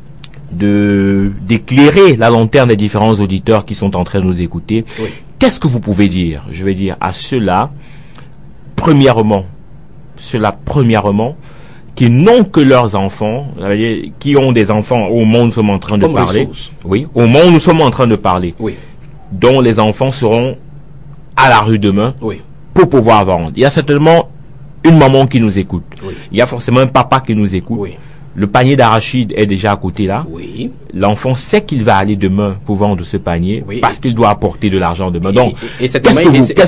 de, d'éclairer la lanterne des différents auditeurs qui sont en train de nous écouter. Oui. Qu'est-ce que vous pouvez dire, je vais dire, à ceux-là, premièrement, ceux-là, premièrement, qui n'ont que leurs enfants, qui ont des enfants au moment où nous sommes en train de Comme parler. Ressources. Oui, au moment où nous sommes en train de parler. Oui. Dont les enfants seront à la rue demain oui. pour pouvoir vendre. Il y a certainement une maman qui nous écoute. Oui. Il y a forcément un papa qui nous écoute. Oui. Le panier d'arachide est déjà à côté là. Oui. L'enfant sait qu'il va aller demain pour vendre ce panier oui. parce qu'il doit apporter de l'argent demain. Et, Donc, et, et certainement,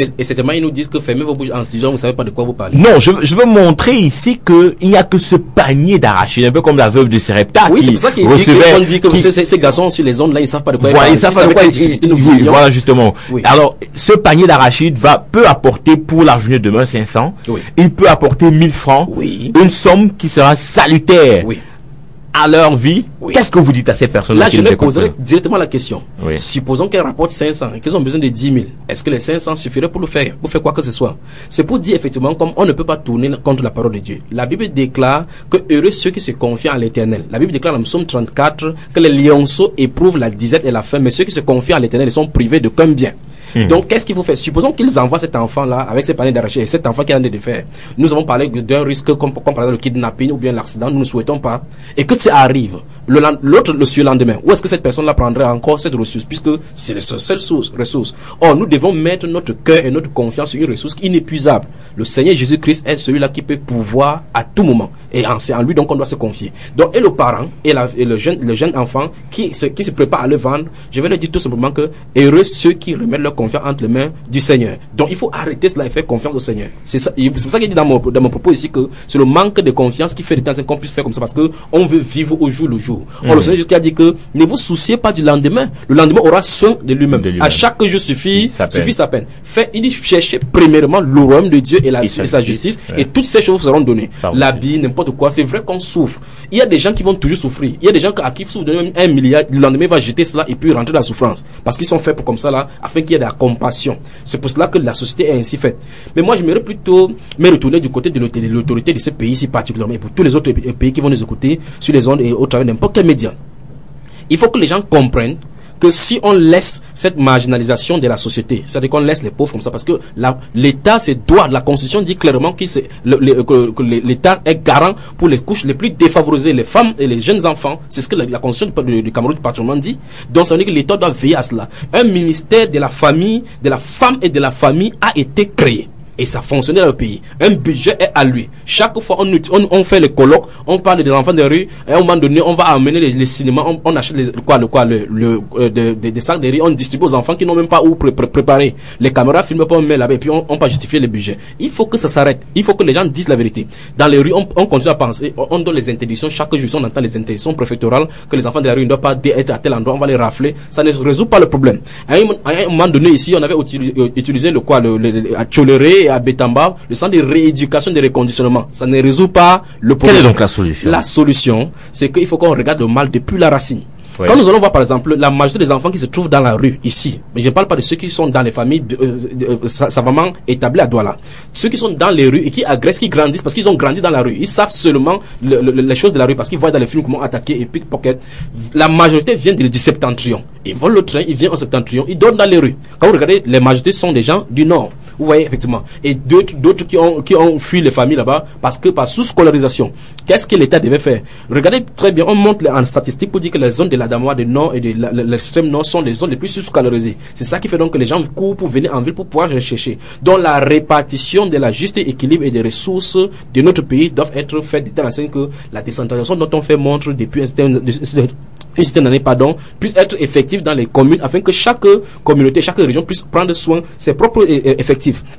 ils nous disent que fermez vos bouches en studio, vous savez pas de quoi vous parlez. Non, je, je veux montrer ici que il n'y a que ce panier d'arachide, un peu comme la veuve de Sarepta. Oui, c'est pour ça qu'il recevait, dit que qui, ces, ces garçons sur les ondes là, ils savent pas de quoi voilà, ils parlent. Ils savent pas de quoi ils, ils, ils, voilà, justement. Oui. Alors, ce panier d'arachide va, peut apporter pour la journée de demain cinq cents. Oui. Il peut apporter mille francs. Oui. Une somme qui sera salutaire. Oui. À leur vie, oui. Qu'est-ce que vous dites à ces personnes-là? Là, je leur poserai directement la question. Oui. Supposons qu'elles rapportent cinq cents et qu'elles ont besoin de dix mille. Est-ce que les cinq cents suffiraient pour le faire, pour faire quoi que ce soit? C'est pour dire effectivement, comme on ne peut pas tourner contre la parole de Dieu. La Bible déclare que heureux ceux qui se confient à l'Éternel. La Bible déclare dans le psaume trente-quatre que les lionceaux éprouvent la disette et la faim, mais ceux qui se confient à l'Éternel, ils sont privés de qu'un bien. Mmh. Donc, qu'est-ce qu'il faut faire? Supposons qu'ils envoient cet enfant-là avec ses paniers d'arachide et cet enfant qui a de faire. Nous avons parlé d'un risque comme, comme par exemple le kidnapping ou bien l'accident. Nous ne souhaitons pas. Et que ça arrive. Le, l'autre, le surlendemain. Où est-ce que cette personne-là prendrait encore cette ressource? Puisque c'est la seule source, ressource. Or, nous devons mettre notre cœur et notre confiance sur une ressource inépuisable. Le Seigneur Jésus-Christ est celui-là qui peut pouvoir à tout moment. Et c'est en lui donc on doit se confier. Donc, et le parent et, la, et le jeune, le jeune enfant qui se, qui se prépare à le vendre, je vais leur dire tout simplement que heureux ceux qui remettent leur confiance entre les mains du Seigneur. Donc il faut arrêter cela et faire confiance au Seigneur. C'est ça, c'est pour ça qu'il dit dans mon, dans mon propos ici que c'est le manque de confiance qui fait de temps en temps qu'on puisse faire comme ça parce que on veut vivre au jour le jour. Mmh. Or le Seigneur Jésus a dit que ne vous souciez pas du lendemain. Le lendemain aura soin de lui-même. De lui-même. À chaque jour suffit, sa suffit sa peine. Fait, il dit cherchez premièrement le royaume de Dieu et, la, et, sa, et sa justice, justice ouais. et toutes ces choses vous seront données. L'habit, n'importe quoi. C'est vrai qu'on souffre. Il y a des gens qui vont toujours souffrir. Il y a des gens à qui vous donnez un milliard, le lendemain va jeter cela et puis rentrer dans la souffrance parce qu'ils sont faits pour comme ça là afin qu'il y ait de la compassion. C'est pour cela que la société est ainsi faite. Mais moi, je m'aimerais plutôt me retourner du côté de l'autorité de ce pays ici particulièrement et pour tous les autres pays qui vont nous écouter sur les ondes et au travers n'importe quel média. Il faut que les gens comprennent que si on laisse cette marginalisation de la société, c'est-à-dire qu'on laisse les pauvres comme ça, parce que la, l'État se doit, la Constitution dit clairement que, c'est, le, le, que, que l'État est garant pour les couches les plus défavorisées, les femmes et les jeunes enfants. C'est ce que la, la Constitution du, du Cameroun particulièrement dit. Donc ça veut dire que l'État doit veiller à cela. Un ministère de la famille, de la femme et de la famille a été créé. Et ça fonctionne dans le pays. Un budget est à lui. Chaque fois, on, on, on fait les colloques, on parle des enfants de rue, et à un moment donné, on va amener les, les cinémas, on, on achète les, quoi, le, quoi, le, le, euh, de, de, des sacs de riz, on distribue aux enfants qui n'ont même pas où pré, pré, préparer. Les caméras filment pas, on met là-bas, et puis on, on va justifier le budget. Il faut que ça s'arrête. Il faut que les gens disent la vérité. Dans les rues, on, on continue à penser, on, on donne les interdictions. Chaque jour, on entend les interdictions préfectorales, que les enfants de la rue ne doivent pas être à tel endroit, on va les rafler. Ça ne résout pas le problème. À un, à un moment donné, ici, on avait utilisé, utilisé le quoi, le, le, le à Tcholéré et à Bétamba, le centre de rééducation et de reconditionnement. Ça ne résout pas le problème. Quelle est donc la solution? La solution, c'est qu'il faut qu'on regarde le mal depuis la racine. Oui. Quand nous allons voir par exemple la majorité des enfants qui se trouvent dans la rue ici, mais je ne parle pas de ceux qui sont dans les familles de, euh, de, euh, savamment établies à Douala, ceux qui sont dans les rues et qui agressent, qui grandissent parce qu'ils ont grandi dans la rue, ils savent seulement le, le, les choses de la rue parce qu'ils voient dans les films comment attaquer et pickpocket. La majorité vient du, du septentrion. Ils volent le train, ils viennent au septentrion, ils dorment dans les rues. Quand vous regardez, les majorités sont des gens du nord. Vous voyez effectivement. Et d'autres, d'autres qui ont qui ont fui les familles là-bas parce que par sous-scolarisation. Qu'est-ce que l'État devait faire? Regardez très bien, on montre en statistique pour dire que les zones de la Damois, de nord et de l'extrême nord sont les zones les plus sous-scolarisées. C'est ça qui fait donc que les gens courent pour venir en ville pour pouvoir rechercher. Donc la répartition de la juste équilibre et des ressources de notre pays doivent être faites de telle façon que la décentralisation dont on fait montre depuis un certain une certaine année, pardon, puisse être effective dans les communes afin que chaque communauté, chaque région puisse prendre soin de ses propres effectifs.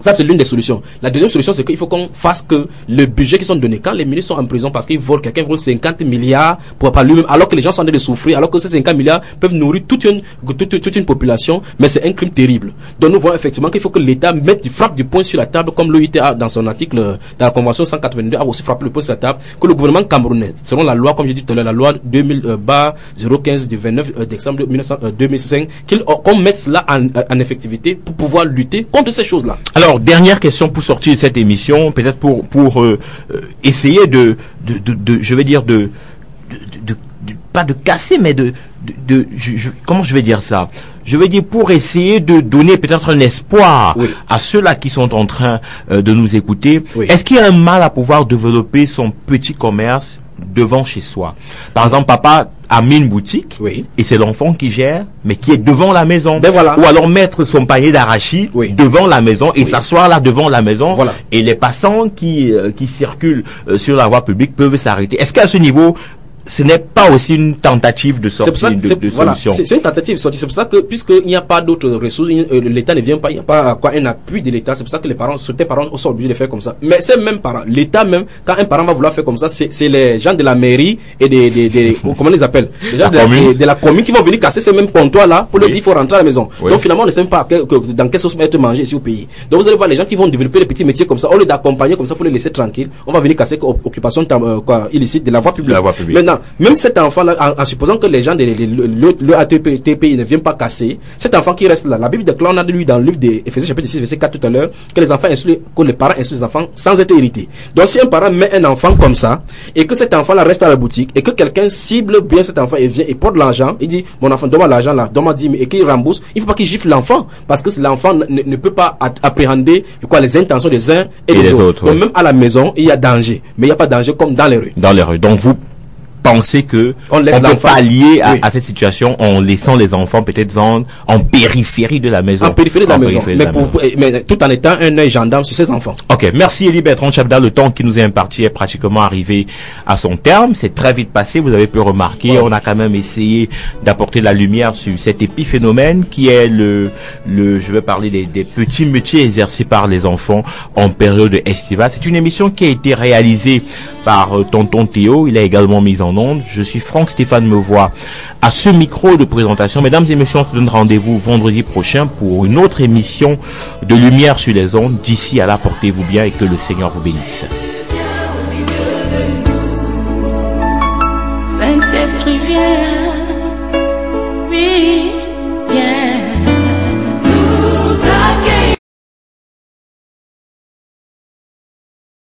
Ça, c'est l'une des solutions. La deuxième solution, c'est qu'il faut qu'on fasse que le budget qui sont donnés, quand les ministres sont en prison parce qu'ils volent, quelqu'un vole cinquante milliards pour pas lui-même, alors que les gens sont en train de souffrir, alors que ces cinquante milliards peuvent nourrir toute une, toute, toute une population, mais c'est un crime terrible. Donc nous voyons effectivement qu'il faut que l'État mette du frappe du poing sur la table, comme l'O I T a dans son article, dans la convention cent quatre-vingt-deux, a aussi frappé le poing sur la table, que le gouvernement camerounais, selon la loi, comme j'ai dit tout à l'heure, la loi deux mille zéro quinze du vingt-neuf décembre deux mille cinq, qu'on mette cela en, en effectivité pour pouvoir lutter contre ces choses-là. Alors, dernière question pour sortir de cette émission, peut-être pour pour euh, essayer de, de, de, de, je vais dire de, de, de, de pas de casser, mais de, de, de je, je, comment je vais dire ça? Je vais dire pour essayer de donner peut-être un espoir oui. à ceux-là qui sont en train euh, de nous écouter. Oui. Est-ce qu'il y a un mal à pouvoir développer son petit commerce devant chez soi? Par exemple, papa a mis une boutique oui. et c'est l'enfant qui gère, mais qui est devant la maison. Ben voilà. Ou alors mettre son panier d'arachide oui. devant la maison et oui. s'asseoir là devant la maison. Voilà. Et les passants qui euh, qui circulent euh, sur la voie publique peuvent s'arrêter. Est-ce qu'à ce niveau, ce n'est pas aussi une tentative de sortie ça, de, de voilà, solution? C'est une tentative de sortie. C'est pour ça que, puisqu'il n'y a pas d'autres ressources, euh, l'État ne vient pas, il n'y a pas quoi, un appui de l'État. C'est pour ça que les parents, certains parents sont obligés de faire comme ça. Mais ces mêmes parents, l'État même, quand un parent va vouloir faire comme ça, c'est les gens de la mairie et des, des, des comment on les appelle? Les gens la de, la, de, de la commune qui vont venir casser ces mêmes comptoirs-là pour oui. leur dire qu'il faut rentrer à la maison. Oui. Donc finalement, on ne sait même pas que, que, dans quelle sauce être mangé ici au pays. Donc vous allez voir les gens qui vont développer des petits métiers comme ça, au lieu d'accompagner comme ça pour les laisser tranquilles, on va venir casser occupation euh, quoi, illicite de la voie publique. La voie publique. Maintenant, même cet enfant là, en, en supposant que les gens de, de, de, le, le A T P I ne viennent pas casser, cet enfant qui reste là, la Bible déclare, on a de lui dans le livre de Éphésiens chapitre six verset quatre tout à l'heure, que les enfants instruisent, que les parents instruisent les enfants sans être hérités. Donc si un parent met un enfant comme ça, et que cet enfant là reste à la boutique, et que quelqu'un cible bien cet enfant et vient et porte l'argent, il dit, mon enfant, donne-moi l'argent là, donne-moi dix mille, et qu'il rembourse, il ne faut pas qu'il gifle l'enfant, parce que l'enfant ne, ne peut pas appréhender quoi, les intentions des uns et, et des, des autres. autres. Donc ouais. même à la maison, il y a danger, mais il n'y a pas de danger comme dans les rues. Dans les rues. Donc vous pensez que on, on peut pallier à, oui. à cette situation en laissant les enfants peut-être vendre en périphérie de la maison. En périphérie de la en maison, mais, de la pour, maison. mais tout en étant un œil gendarme sur ses enfants. Ok, merci Elie Bertrand Chabda. Le temps qui nous est imparti est pratiquement arrivé à son terme. C'est très vite passé, vous avez pu remarquer. Ouais. On a quand même essayé d'apporter la lumière sur cet épiphénomène qui est le, le je vais parler des, des petits métiers exercés par les enfants en période estivale. C'est une émission qui a été réalisée par euh, Tonton Théo. Il a également mis en ondes. Je suis Franck Stéphane Mevoy à ce micro de présentation. Mesdames et messieurs, on se donne rendez-vous vendredi prochain pour une autre émission de Lumière sur les ondes. D'ici à là, portez-vous bien et que le Seigneur vous bénisse. Saint-Esprit, viens.